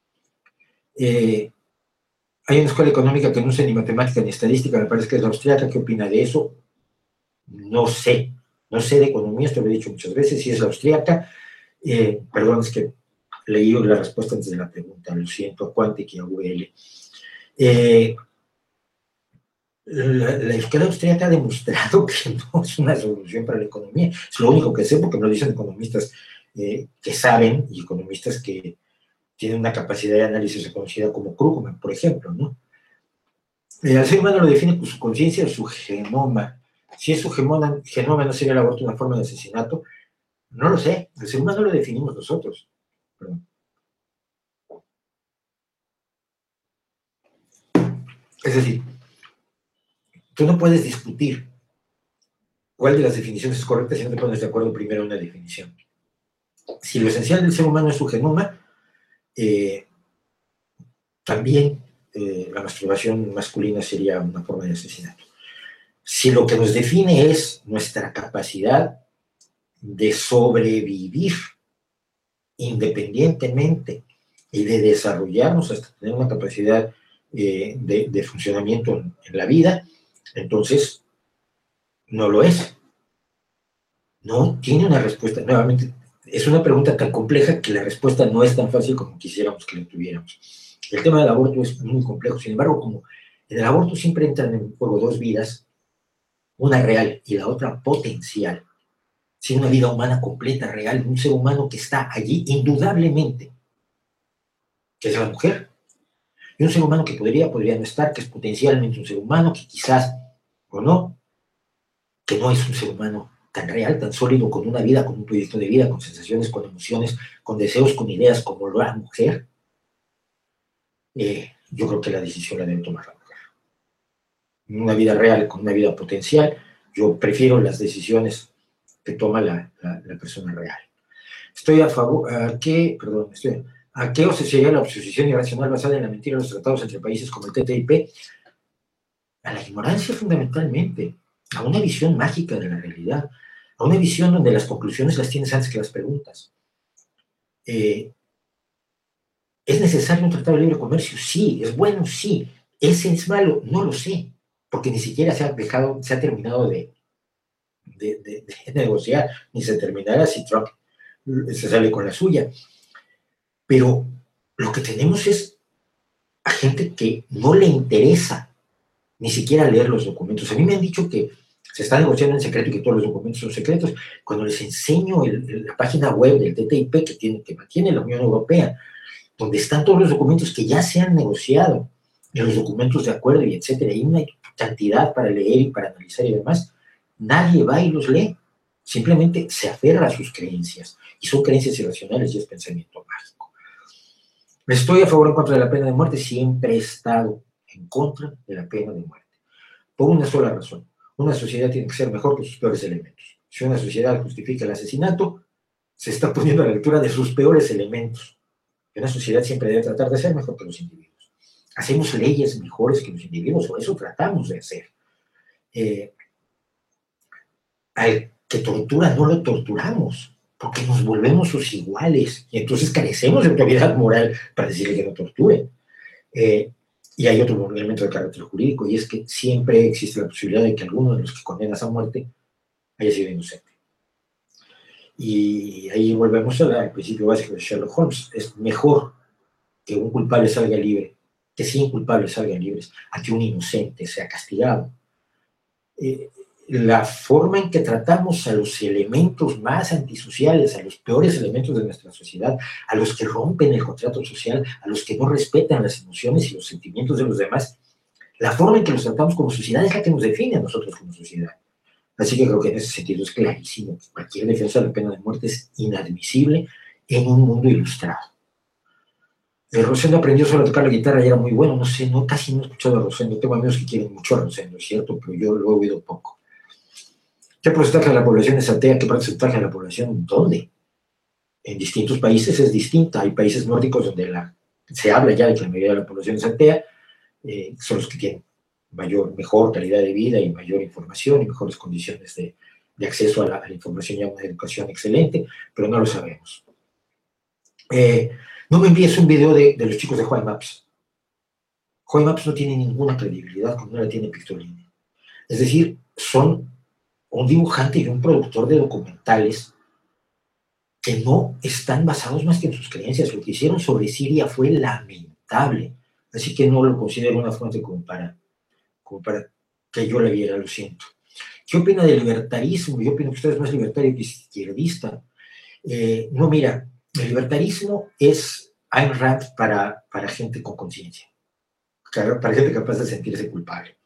Hay una escuela económica que no usa ni matemática ni estadística, me parece que es la austríaca. ¿Qué opina de eso? No sé de economía, esto lo he dicho muchas veces, si es la austríaca. Perdón, es que leí la respuesta antes de la pregunta, lo siento, a Quantic y a UL. La escuela austríaca ha demostrado que no es una solución para la economía. Es lo único que sé, porque me lo dicen economistas que saben, y economistas que tienen una capacidad de análisis reconocida como Krugman, por ejemplo, ¿no? Al ser humano lo define con su conciencia o su genoma. Si es su genoma, ¿no sería el aborto una forma de asesinato? No lo sé. El ser humano lo definimos nosotros. Perdón. Es decir, tú no puedes discutir cuál de las definiciones es correcta si no te pones de acuerdo primero en una definición. Si lo esencial del ser humano es su genoma, también la masturbación masculina sería una forma de asesinato. Si lo que nos define es nuestra capacidad de sobrevivir independientemente y de desarrollarnos hasta tener una capacidad de funcionamiento en la vida, entonces no lo es. No tiene una respuesta. Nuevamente, es una pregunta tan compleja que la respuesta no es tan fácil como quisiéramos que la tuviéramos. El tema del aborto es muy complejo. Sin embargo, como en el aborto siempre entran en juego dos vidas, una real y la otra potencial, si una vida humana completa, real, un ser humano que está allí indudablemente, que es la mujer, y un ser humano que podría no estar, que es potencialmente un ser humano, que quizás o no, que no es un ser humano tan real, tan sólido, con una vida, con un proyecto de vida, con sensaciones, con emociones, con deseos, con ideas, como la mujer. Yo creo que la decisión la debe tomar la mujer. una vida real con una vida potencial. Yo prefiero las decisiones que toma la persona real. Estoy a favor, ¿a qué obsesionaría la oposición irracional basada en la mentira de los tratados entre países como el TTIP? A la ignorancia fundamentalmente, a una visión mágica de la realidad, a una visión donde las conclusiones las tienes antes que las preguntas. ¿Es necesario un tratado de libre comercio? Sí. ¿Es bueno? Sí. ¿Es malo? No lo sé, porque ni siquiera se ha terminado de negociar, ni se terminará si Trump se sale con la suya. Pero lo que tenemos es a gente que no le interesa ni siquiera leer los documentos. A mí me han dicho que se está negociando en secreto y que todos los documentos son secretos. Cuando les enseño la página web del TTIP que mantiene la Unión Europea, donde están todos los documentos que ya se han negociado, y los documentos de acuerdo y etcétera, y una cantidad para leer y para analizar y demás, nadie va y los lee. Simplemente se aferra a sus creencias, y son creencias irracionales y es pensamiento mágico. Estoy a favor o en contra de la pena de muerte, siempre he estado en contra de la pena de muerte. Por una sola razón. Una sociedad tiene que ser mejor que sus peores elementos. Si una sociedad justifica el asesinato, se está poniendo a la altura de sus peores elementos. Y una sociedad siempre debe tratar de ser mejor que los individuos. Hacemos leyes mejores que los individuos, o eso tratamos de hacer. Al que tortura no lo torturamos, porque nos volvemos sus iguales, y entonces carecemos de autoridad moral para decirle que no torture. Y hay otro elemento de carácter jurídico, y es que siempre existe la posibilidad de que alguno de los que condenas a muerte haya sido inocente. Y ahí volvemos al principio básico de Sherlock Holmes. Es mejor que un culpable salga libre, que 100 culpables salgan libres, a que un inocente sea castigado. La forma en que tratamos a los elementos más antisociales, a los peores elementos de nuestra sociedad, a los que rompen el contrato social, a los que no respetan las emociones y los sentimientos de los demás, la forma en que los tratamos como sociedad es la que nos define a nosotros como sociedad. Así que creo que en ese sentido es clarísimo que cualquier defensa de la pena de muerte es inadmisible en un mundo ilustrado. Rosendo aprendió solo a tocar la guitarra y era muy bueno, no sé, casi no he escuchado a Rosendo, tengo amigos que quieren mucho a Rosendo, es cierto, pero yo lo he oído poco. ¿Qué porcentaje de la población es atea? ¿Qué porcentaje de la población? ¿Dónde? En distintos países es distinta. Hay países nórdicos donde se habla ya de que la mayoría de la población es atea, son los que tienen mejor calidad de vida y mayor información y mejores condiciones de acceso a la información y a una educación excelente, pero no lo sabemos. No me envíes un video de los chicos de Huay Maps. Huay Maps no tiene ninguna credibilidad como no la tiene Pictoline. Es decir, son un dibujante y un productor de documentales que no están basados más que en sus creencias. Lo que hicieron sobre Siria fue lamentable, así que no lo considero una fuente como para que yo la viera, lo siento. ¿Qué opina del libertarismo? Yo opino que usted es más libertario que izquierdista. No, mira, el libertarismo es Ayn Rand para gente con conciencia, para gente capaz de sentirse culpable.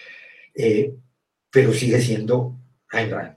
Pero sigue siendo Ayn Rand.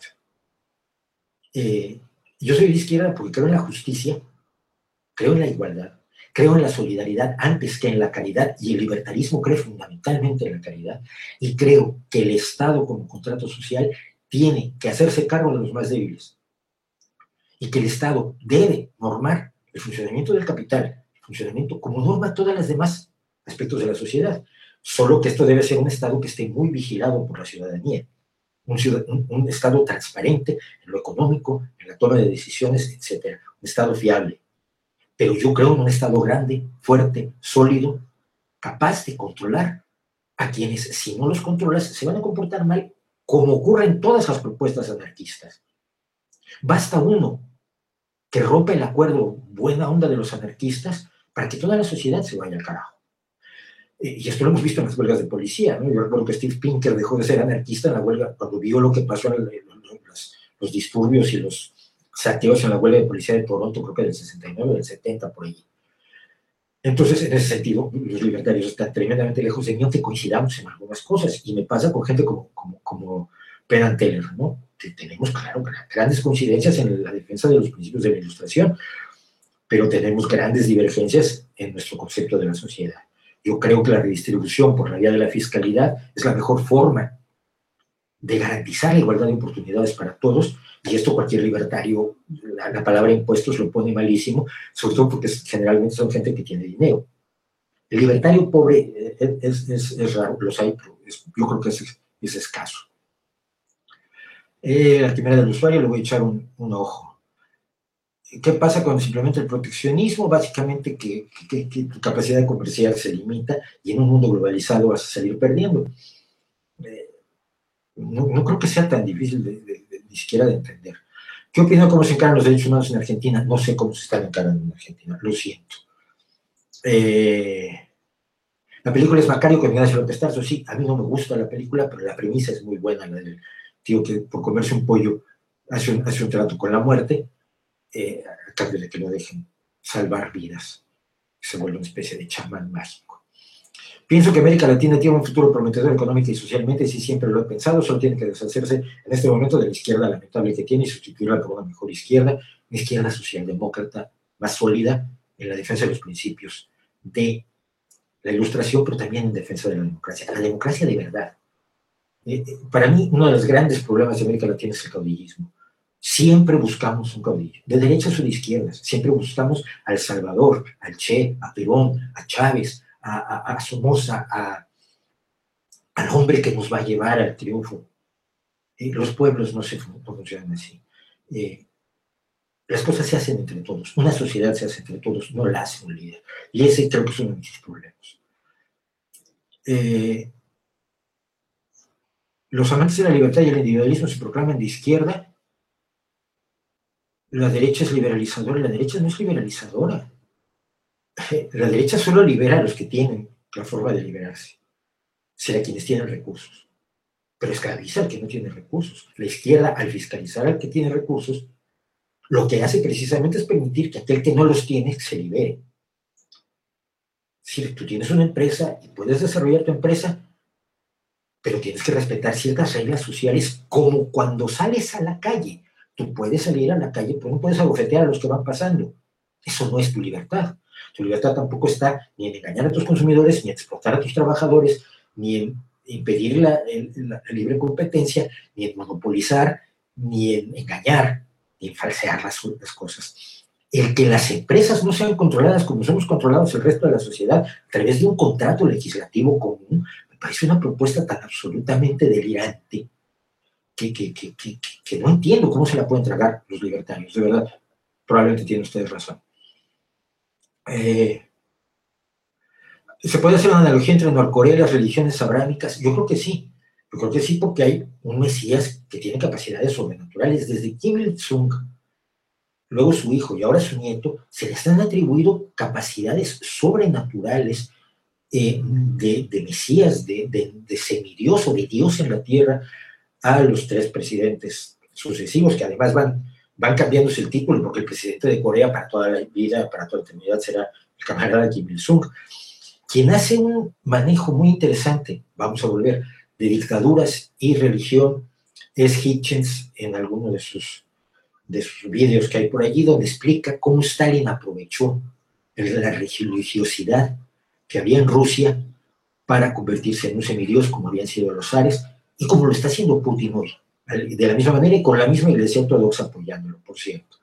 Yo soy de izquierda porque creo en la justicia, creo en la igualdad, creo en la solidaridad antes que en la caridad, y el libertarismo cree fundamentalmente en la caridad, y creo que el Estado como contrato social tiene que hacerse cargo de los más débiles, y que el Estado debe normar el funcionamiento del capital, el funcionamiento como norma todas las demás aspectos de la sociedad, solo que esto debe ser un Estado que esté muy vigilado por la ciudadanía. Un Estado transparente en lo económico, en la toma de decisiones, etc. Un Estado fiable. Pero yo creo en un Estado grande, fuerte, sólido, capaz de controlar a quienes, si no los controlas, se van a comportar mal, como ocurre en todas las propuestas anarquistas. Basta uno que rompa el acuerdo buena onda de los anarquistas para que toda la sociedad se vaya al carajo. Y esto lo hemos visto en las huelgas de policía, ¿no? Yo recuerdo que Steve Pinker dejó de ser anarquista en la huelga cuando vio lo que pasó en los disturbios y los saqueos en la huelga de policía de Toronto, creo que del 69, del 70, por ahí. Entonces, en ese sentido, los libertarios están tremendamente lejos de mí, aunque coincidamos en algunas cosas, y me pasa con gente como Penn and Teller, ¿no? Que tenemos, claro, grandes coincidencias en la defensa de los principios de la Ilustración, pero tenemos grandes divergencias en nuestro concepto de la sociedad. Yo creo que la redistribución por la vía de la fiscalidad es la mejor forma de garantizar la igualdad de oportunidades para todos, y esto cualquier libertario, la palabra impuestos lo pone malísimo, sobre todo porque generalmente son gente que tiene dinero. El libertario pobre es raro, los hay, pero yo creo que es escaso. La primera del usuario le voy a echar un ojo. ¿Qué pasa con simplemente el proteccionismo? Básicamente que tu capacidad comercial se limita y en un mundo globalizado vas a salir perdiendo. No creo que sea tan difícil ni siquiera de entender. ¿Qué opino de cómo se encaran los derechos humanos en Argentina? No sé cómo se están encarando en Argentina, lo siento. La película es Macario con Ignacio López Tarso. Sí, a mí no me gusta la película, pero la premisa es muy buena, la del tío que por comerse un pollo hace un trato con la muerte, a cambio de que lo dejen salvar vidas. Se vuelve una especie de chamán mágico. Pienso que América Latina tiene un futuro prometedor económica y socialmente, sí, siempre lo he pensado, solo tiene que deshacerse en este momento de la izquierda lamentable que tiene y sustituirla por una mejor izquierda, una izquierda socialdemócrata más sólida en la defensa de los principios de la Ilustración, pero también en defensa de la democracia de verdad. Para mí, uno de los grandes problemas de América Latina es el caudillismo. Siempre buscamos un caudillo, de derechas o de izquierdas, siempre buscamos a El Salvador, al Che, a Perón, a Chávez, a Somoza, al hombre que nos va a llevar al triunfo. Los pueblos no funcionan así. Las cosas se hacen entre todos, una sociedad se hace entre todos, no la hace un líder. Y ese creo que es uno de mis problemas. Los amantes de la libertad y el individualismo se proclaman de izquierda. La derecha es liberalizadora. La derecha no es liberalizadora. La derecha solo libera a los que tienen la forma de liberarse, será quienes tienen recursos, pero esclaviza al que no tiene recursos. La izquierda, al fiscalizar al que tiene recursos, lo que hace precisamente es permitir que aquel que no los tiene se libere. Si tú tienes una empresa y puedes desarrollar tu empresa, pero tienes que respetar ciertas reglas sociales, como cuando sales a la calle. Tú puedes salir a la calle, pero no puedes abofetear a los que van pasando. Eso no es tu libertad. Tu libertad tampoco está ni en engañar a tus consumidores, ni en explotar a tus trabajadores, ni en impedir la libre competencia, ni en monopolizar, ni en engañar, ni en falsear las cosas. El que las empresas no sean controladas como somos controlados el resto de la sociedad a través de un contrato legislativo común, me parece una propuesta tan absolutamente delirante que no entiendo cómo se la pueden tragar los libertarios. De verdad, probablemente tienen ustedes razón. ¿Se puede hacer una analogía entre Norcorea y las religiones abrámicas? Yo creo que sí. Yo creo que sí, porque hay un Mesías que tiene capacidades sobrenaturales. Desde Kim Il-sung, luego su hijo y ahora su nieto, se les han atribuido capacidades sobrenaturales de Mesías, de semidios o de Dios en la tierra a los tres presidentes sucesivos, que además van cambiándose el título, porque el presidente de Corea para toda la vida, para toda la eternidad, será el camarada Kim Il-sung, quien hace un manejo muy interesante, vamos a volver, de dictaduras y religión, es Hitchens en alguno de sus vídeos que hay por allí, donde explica cómo Stalin aprovechó la religiosidad que había en Rusia para convertirse en un semidios, como habían sido los zares, y como lo está haciendo Putin hoy, de la misma manera y con la misma iglesia ortodoxa apoyándolo, por cierto.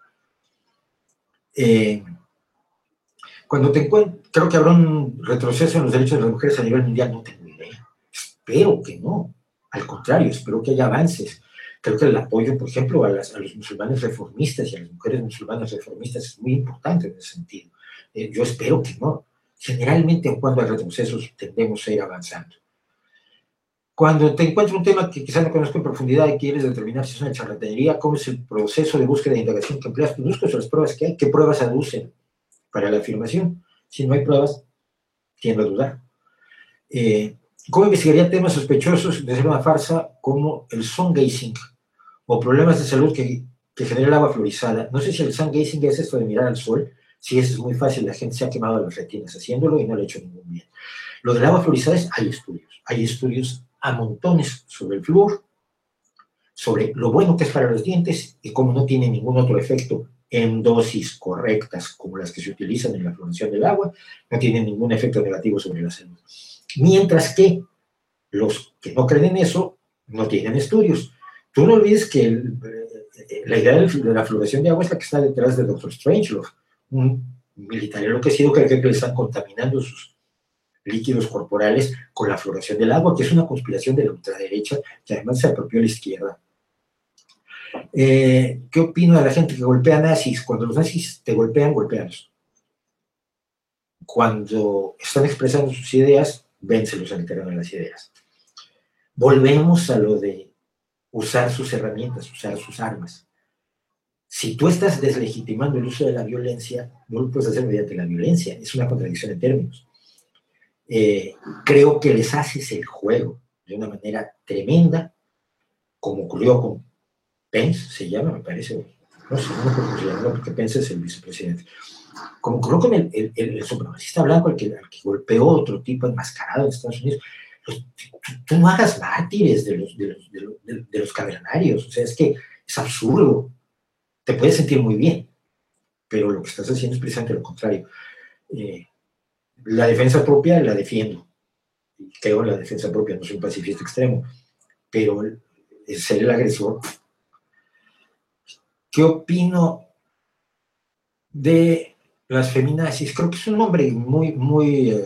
Cuando te encuentro, creo que habrá un retroceso en los derechos de las mujeres a nivel mundial, no tengo idea. Espero que no. Al contrario, espero que haya avances. Creo que el apoyo, por ejemplo, a los musulmanes reformistas y a las mujeres musulmanas reformistas es muy importante en ese sentido. Yo espero que no. Generalmente, cuando hay retrocesos, tendemos a ir avanzando. Cuando te encuentro un tema que quizás no conozco en profundidad y quieres determinar si es una charlatanería, ¿cómo es el proceso de búsqueda e indagación que empleas? Tú buscas las pruebas que hay. ¿Qué pruebas aducen para la afirmación? Si no hay pruebas, tiendo a dudar. ¿Cómo investigaría temas sospechosos de ser una farsa como el sun gazing o problemas de salud que genera el agua fluorizada? No sé si el sun gazing es esto de mirar al sol. Sí, eso es muy fácil. La gente se ha quemado las retinas haciéndolo y no le ha hecho ningún bien. Lo del agua fluorizada hay estudios. Hay estudios a montones sobre el flúor, sobre lo bueno que es para los dientes y cómo no tiene ningún otro efecto en dosis correctas, como las que se utilizan en la fluoración del agua, no tienen ningún efecto negativo sobre la salud. Mientras que los que no creen en eso no tienen estudios. Tú no olvides que la idea de la fluoración de agua es la que está detrás de Dr. Strangelove, un militar enloquecido que cree que le están contaminando sus líquidos corporales con la fluoración del agua, que es una conspiración de la ultraderecha que además se apropió a la izquierda. ¿Qué opino de la gente que golpea nazis? Cuando los nazis te golpean, golpealos. Cuando están expresando sus ideas, vénselos al terreno de las ideas. Volvemos a lo de usar sus herramientas, usar sus armas. Si tú estás deslegitimando el uso de la violencia, no lo puedes hacer mediante la violencia. Es una contradicción en términos. Creo que les haces el juego de una manera tremenda, como ocurrió con Pence, se llama, me parece, no sé, no creo que se llama, porque Pence es el vicepresidente. Como ocurrió con el supremacista blanco, al que golpeó otro tipo enmascarado en Estados Unidos. Tú no hagas mártires de los cavernarios, o sea, es que es absurdo. Te puedes sentir muy bien, pero lo que estás haciendo es precisamente lo contrario. La defensa propia la defiendo. Creo en la defensa propia, no soy un pacifista extremo, pero ser el agresor. ¿Qué opino de las feminazis? Creo que es un nombre muy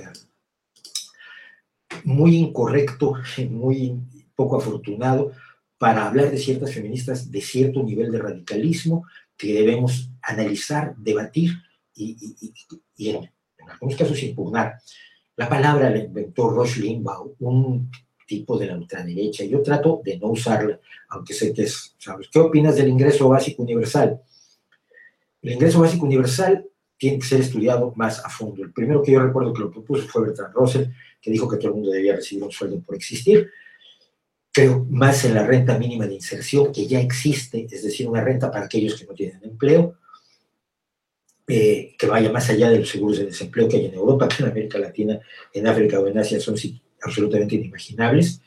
incorrecto, muy poco afortunado para hablar de ciertas feministas de cierto nivel de radicalismo que debemos analizar, debatir y en algunos casos impugnar. La palabra la inventó Rush Limbaugh, un tipo de la ultraderecha. Yo trato de no usarla, aunque sé que es, ¿sabes? ¿Qué opinas del ingreso básico universal? El ingreso básico universal tiene que ser estudiado más a fondo. El primero que yo recuerdo que lo propuso fue Bertrand Russell, que dijo que todo el mundo debía recibir un sueldo por existir. Creo más en la renta mínima de inserción, que ya existe, es decir, una renta para aquellos que no tienen empleo, que vaya más allá de los seguros de desempleo que hay en Europa, que en América Latina, en África o en Asia son absolutamente inimaginables,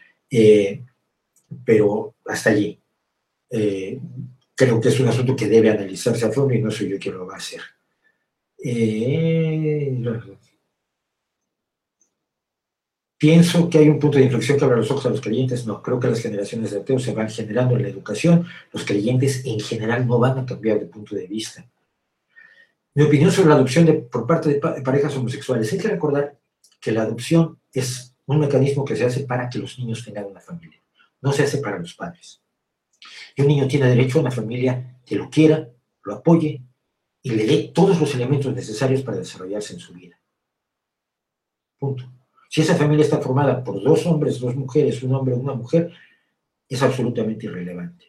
pero hasta allí. Creo que es un asunto que debe analizarse a fondo y no soy yo quien lo va a hacer. Pienso que hay un punto de inflexión que abre los ojos a los creyentes. No, creo que las generaciones de ateos se van generando en la educación. Los creyentes en general no van a cambiar de punto de vista. Mi opinión sobre la adopción por parte de parejas homosexuales. Hay que recordar que la adopción es un mecanismo que se hace para que los niños tengan una familia. No se hace para los padres. Y un niño tiene derecho a una familia que lo quiera, lo apoye y le dé todos los elementos necesarios para desarrollarse en su vida. Punto. Si esa familia está formada por 2 hombres, 2 mujeres, un hombre o una mujer, es absolutamente irrelevante.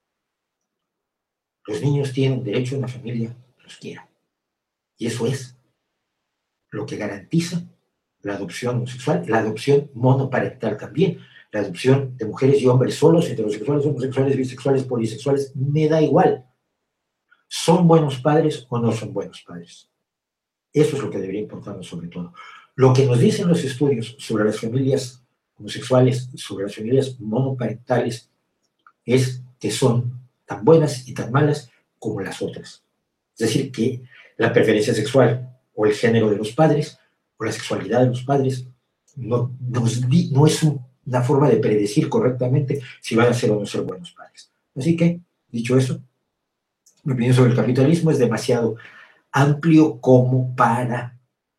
Los niños tienen derecho a una familia que los quiera. Y eso es lo que garantiza la adopción homosexual, la adopción monoparental también, la adopción de mujeres y hombres solos, heterosexuales, homosexuales, bisexuales, polisexuales, me da igual. ¿Son buenos padres o no son buenos padres? Eso es lo que debería importarnos sobre todo. Lo que nos dicen los estudios sobre las familias homosexuales, sobre las familias monoparentales, es que son tan buenas y tan malas como las otras. Es decir, que la preferencia sexual o el género de los padres o la sexualidad de los padres no es una forma de predecir correctamente si van a ser o no ser buenos padres. Así que, dicho eso, mi opinión sobre el capitalismo es demasiado amplio como para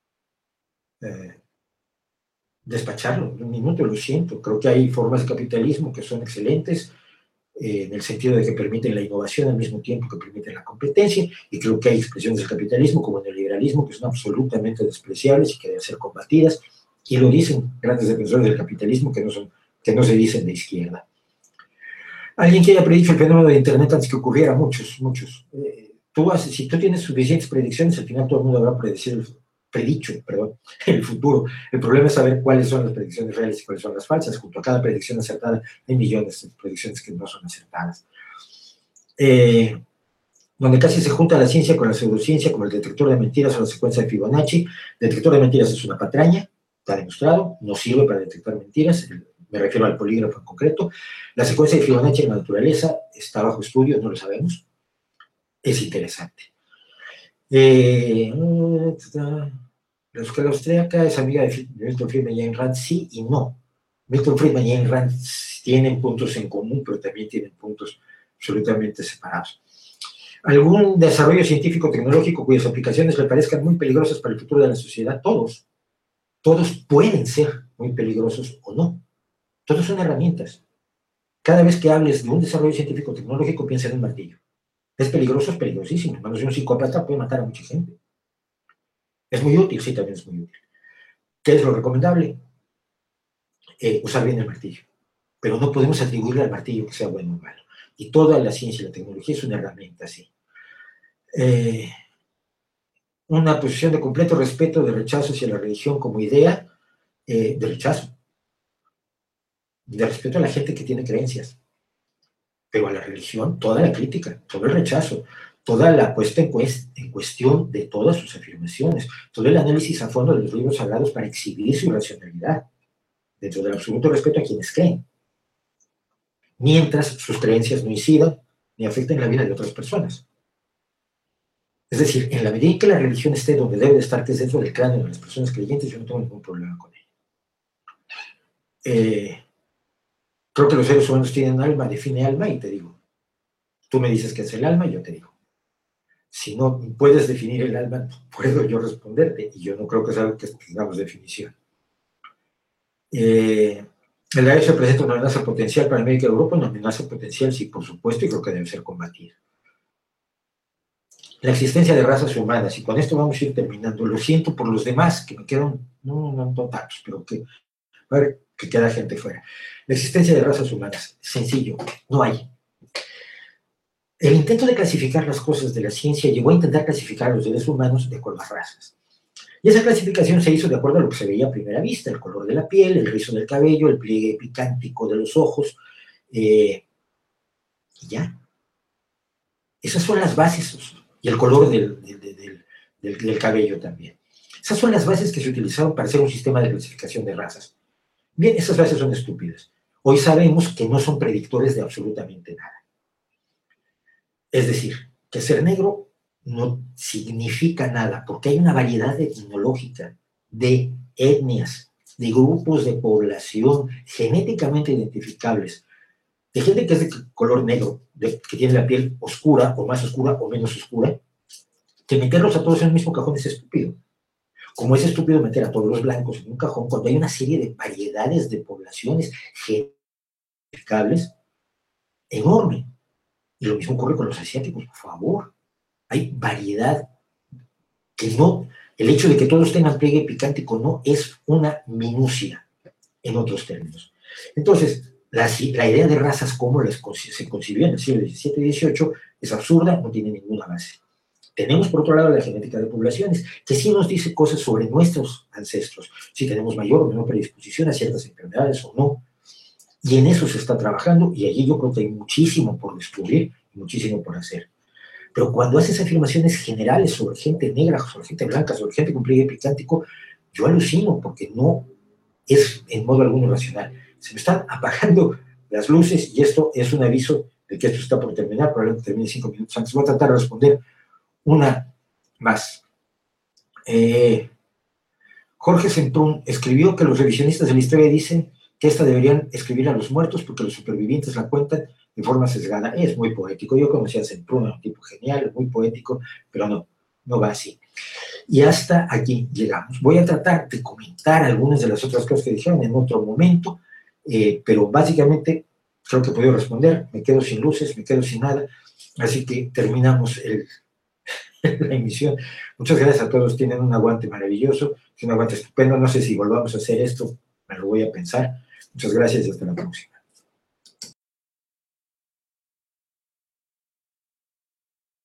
despacharlo en un minuto, lo siento. Creo que hay formas de capitalismo que son excelentes, en el sentido de que permiten la innovación al mismo tiempo que permiten la competencia, y creo que hay expresiones del capitalismo como el neoliberalismo que son absolutamente despreciables y que deben ser combatidas, y lo dicen grandes defensores del capitalismo que no se dicen de izquierda. Alguien que haya predicho el fenómeno de Internet antes que ocurriera, muchos. Si tú tienes suficientes predicciones, al final todo el mundo habrá predicho el futuro. El problema es saber cuáles son las predicciones reales y cuáles son las falsas. Junto a cada predicción acertada hay millones de predicciones que no son acertadas. Donde casi se junta la ciencia con la pseudociencia, como el detector de mentiras o la secuencia de Fibonacci. El detector de mentiras es una patraña, está demostrado, no sirve para detectar mentiras, me refiero al polígrafo en concreto. La secuencia de Fibonacci en la naturaleza está bajo estudio, no lo sabemos. es interesante. La escuela austríaca es amiga de Milton Friedman y Ayn Rand, sí y no. Milton Friedman y Ayn Rand tienen puntos en común, pero también tienen puntos absolutamente separados. ¿Algún desarrollo científico-tecnológico cuyas aplicaciones le parezcan muy peligrosas para el futuro de la sociedad? Todos. Todos pueden ser muy peligrosos o no. Todos son herramientas. Cada vez que hables de un desarrollo científico-tecnológico, piensa en un martillo. ¿Es peligroso? Es peligrosísimo. En manos de un psicópata puede matar a mucha gente. ¿Es muy útil? Sí, también es muy útil. ¿Qué es lo recomendable? Usar bien el martillo. Pero no podemos atribuirle al martillo que sea bueno o malo. Y toda la ciencia y la tecnología es una herramienta así. Una posición de completo respeto, de rechazo hacia la religión como idea, de rechazo. De respeto a la gente que tiene creencias. Pero a la religión, toda la crítica, todo el rechazo, toda la puesta en cuestión de todas sus afirmaciones, todo el análisis a fondo de los libros sagrados para exhibir su racionalidad, dentro del absoluto respeto a quienes creen, mientras sus creencias no incidan ni afecten la vida de otras personas. Es decir, en la medida en que la religión esté donde debe de estar, que es dentro del cráneo de las personas creyentes, yo no tengo ningún problema con ella. Creo que los seres humanos tienen alma, define alma y te digo. Tú me dices qué es el alma y yo te digo. Si no puedes definir el alma, no puedo yo responderte, y yo no creo que sea algo que tengamos definición. El AES representa una amenaza potencial para América y Europa, una amenaza potencial, sí, por supuesto, y creo que debe ser combatida. La existencia de razas humanas, y con esto vamos a ir terminando. Lo siento por los demás, que me quedan, no tantos, pero que queda gente fuera. La existencia de razas humanas, sencillo, no hay. El intento de clasificar las cosas de la ciencia llevó a intentar clasificar a los seres humanos de acuerdo a razas. Y esa clasificación se hizo de acuerdo a lo que se veía a primera vista: el color de la piel, el rizo del cabello, el pliegue epicántico de los ojos, y ya. Esas son las bases, y el color del cabello también. Esas son las bases que se utilizaron para hacer un sistema de clasificación de razas. Bien, esas bases son estúpidas. Hoy sabemos que no son predictores de absolutamente nada. Es decir, que ser negro no significa nada, porque hay una variedad etnológica de etnias, de grupos de población genéticamente identificables, de gente que es de color negro, que tiene la piel oscura o más oscura o menos oscura, que meterlos a todos en el mismo cajón es estúpido. Como es estúpido meter a todos los blancos en un cajón cuando hay una serie de variedades de poblaciones identificables enorme. Y lo mismo ocurre con los asiáticos, por favor. Hay variedad que no, el hecho de que todos tengan pliegue epicántico no es una minucia, en otros términos. Entonces, la idea de razas como se concibió en el siglo XVII y XVIII es absurda, no tiene ninguna base. Tenemos, por otro lado, la genética de poblaciones, que sí nos dice cosas sobre nuestros ancestros, si tenemos mayor o menor predisposición a ciertas enfermedades o no. Y en eso se está trabajando, y allí yo creo que hay muchísimo por descubrir y muchísimo por hacer. Pero cuando haces afirmaciones generales sobre gente negra, sobre gente blanca, sobre gente con pliegue epicántico, yo alucino, porque no es en modo alguno racional. Se me están apagando las luces, y esto es un aviso de que esto está por terminar, probablemente termine 5 minutos antes. Voy a tratar de responder una más. Jorge Semprún escribió que los revisionistas de la historia dicen que esta deberían escribir a los muertos porque los supervivientes la cuentan de forma sesgada. Es muy poético. Yo conocí a Semprún, un tipo genial, muy poético, pero no va así. Y hasta aquí llegamos. Voy a tratar de comentar algunas de las otras cosas que dijeron en otro momento, pero básicamente creo que he podido responder. Me quedo sin luces, me quedo sin nada, así que terminamos la emisión. Muchas gracias a todos, tienen un aguante maravilloso, un aguante estupendo. No sé si volvamos a hacer esto, me lo voy a pensar. Muchas gracias y hasta la próxima.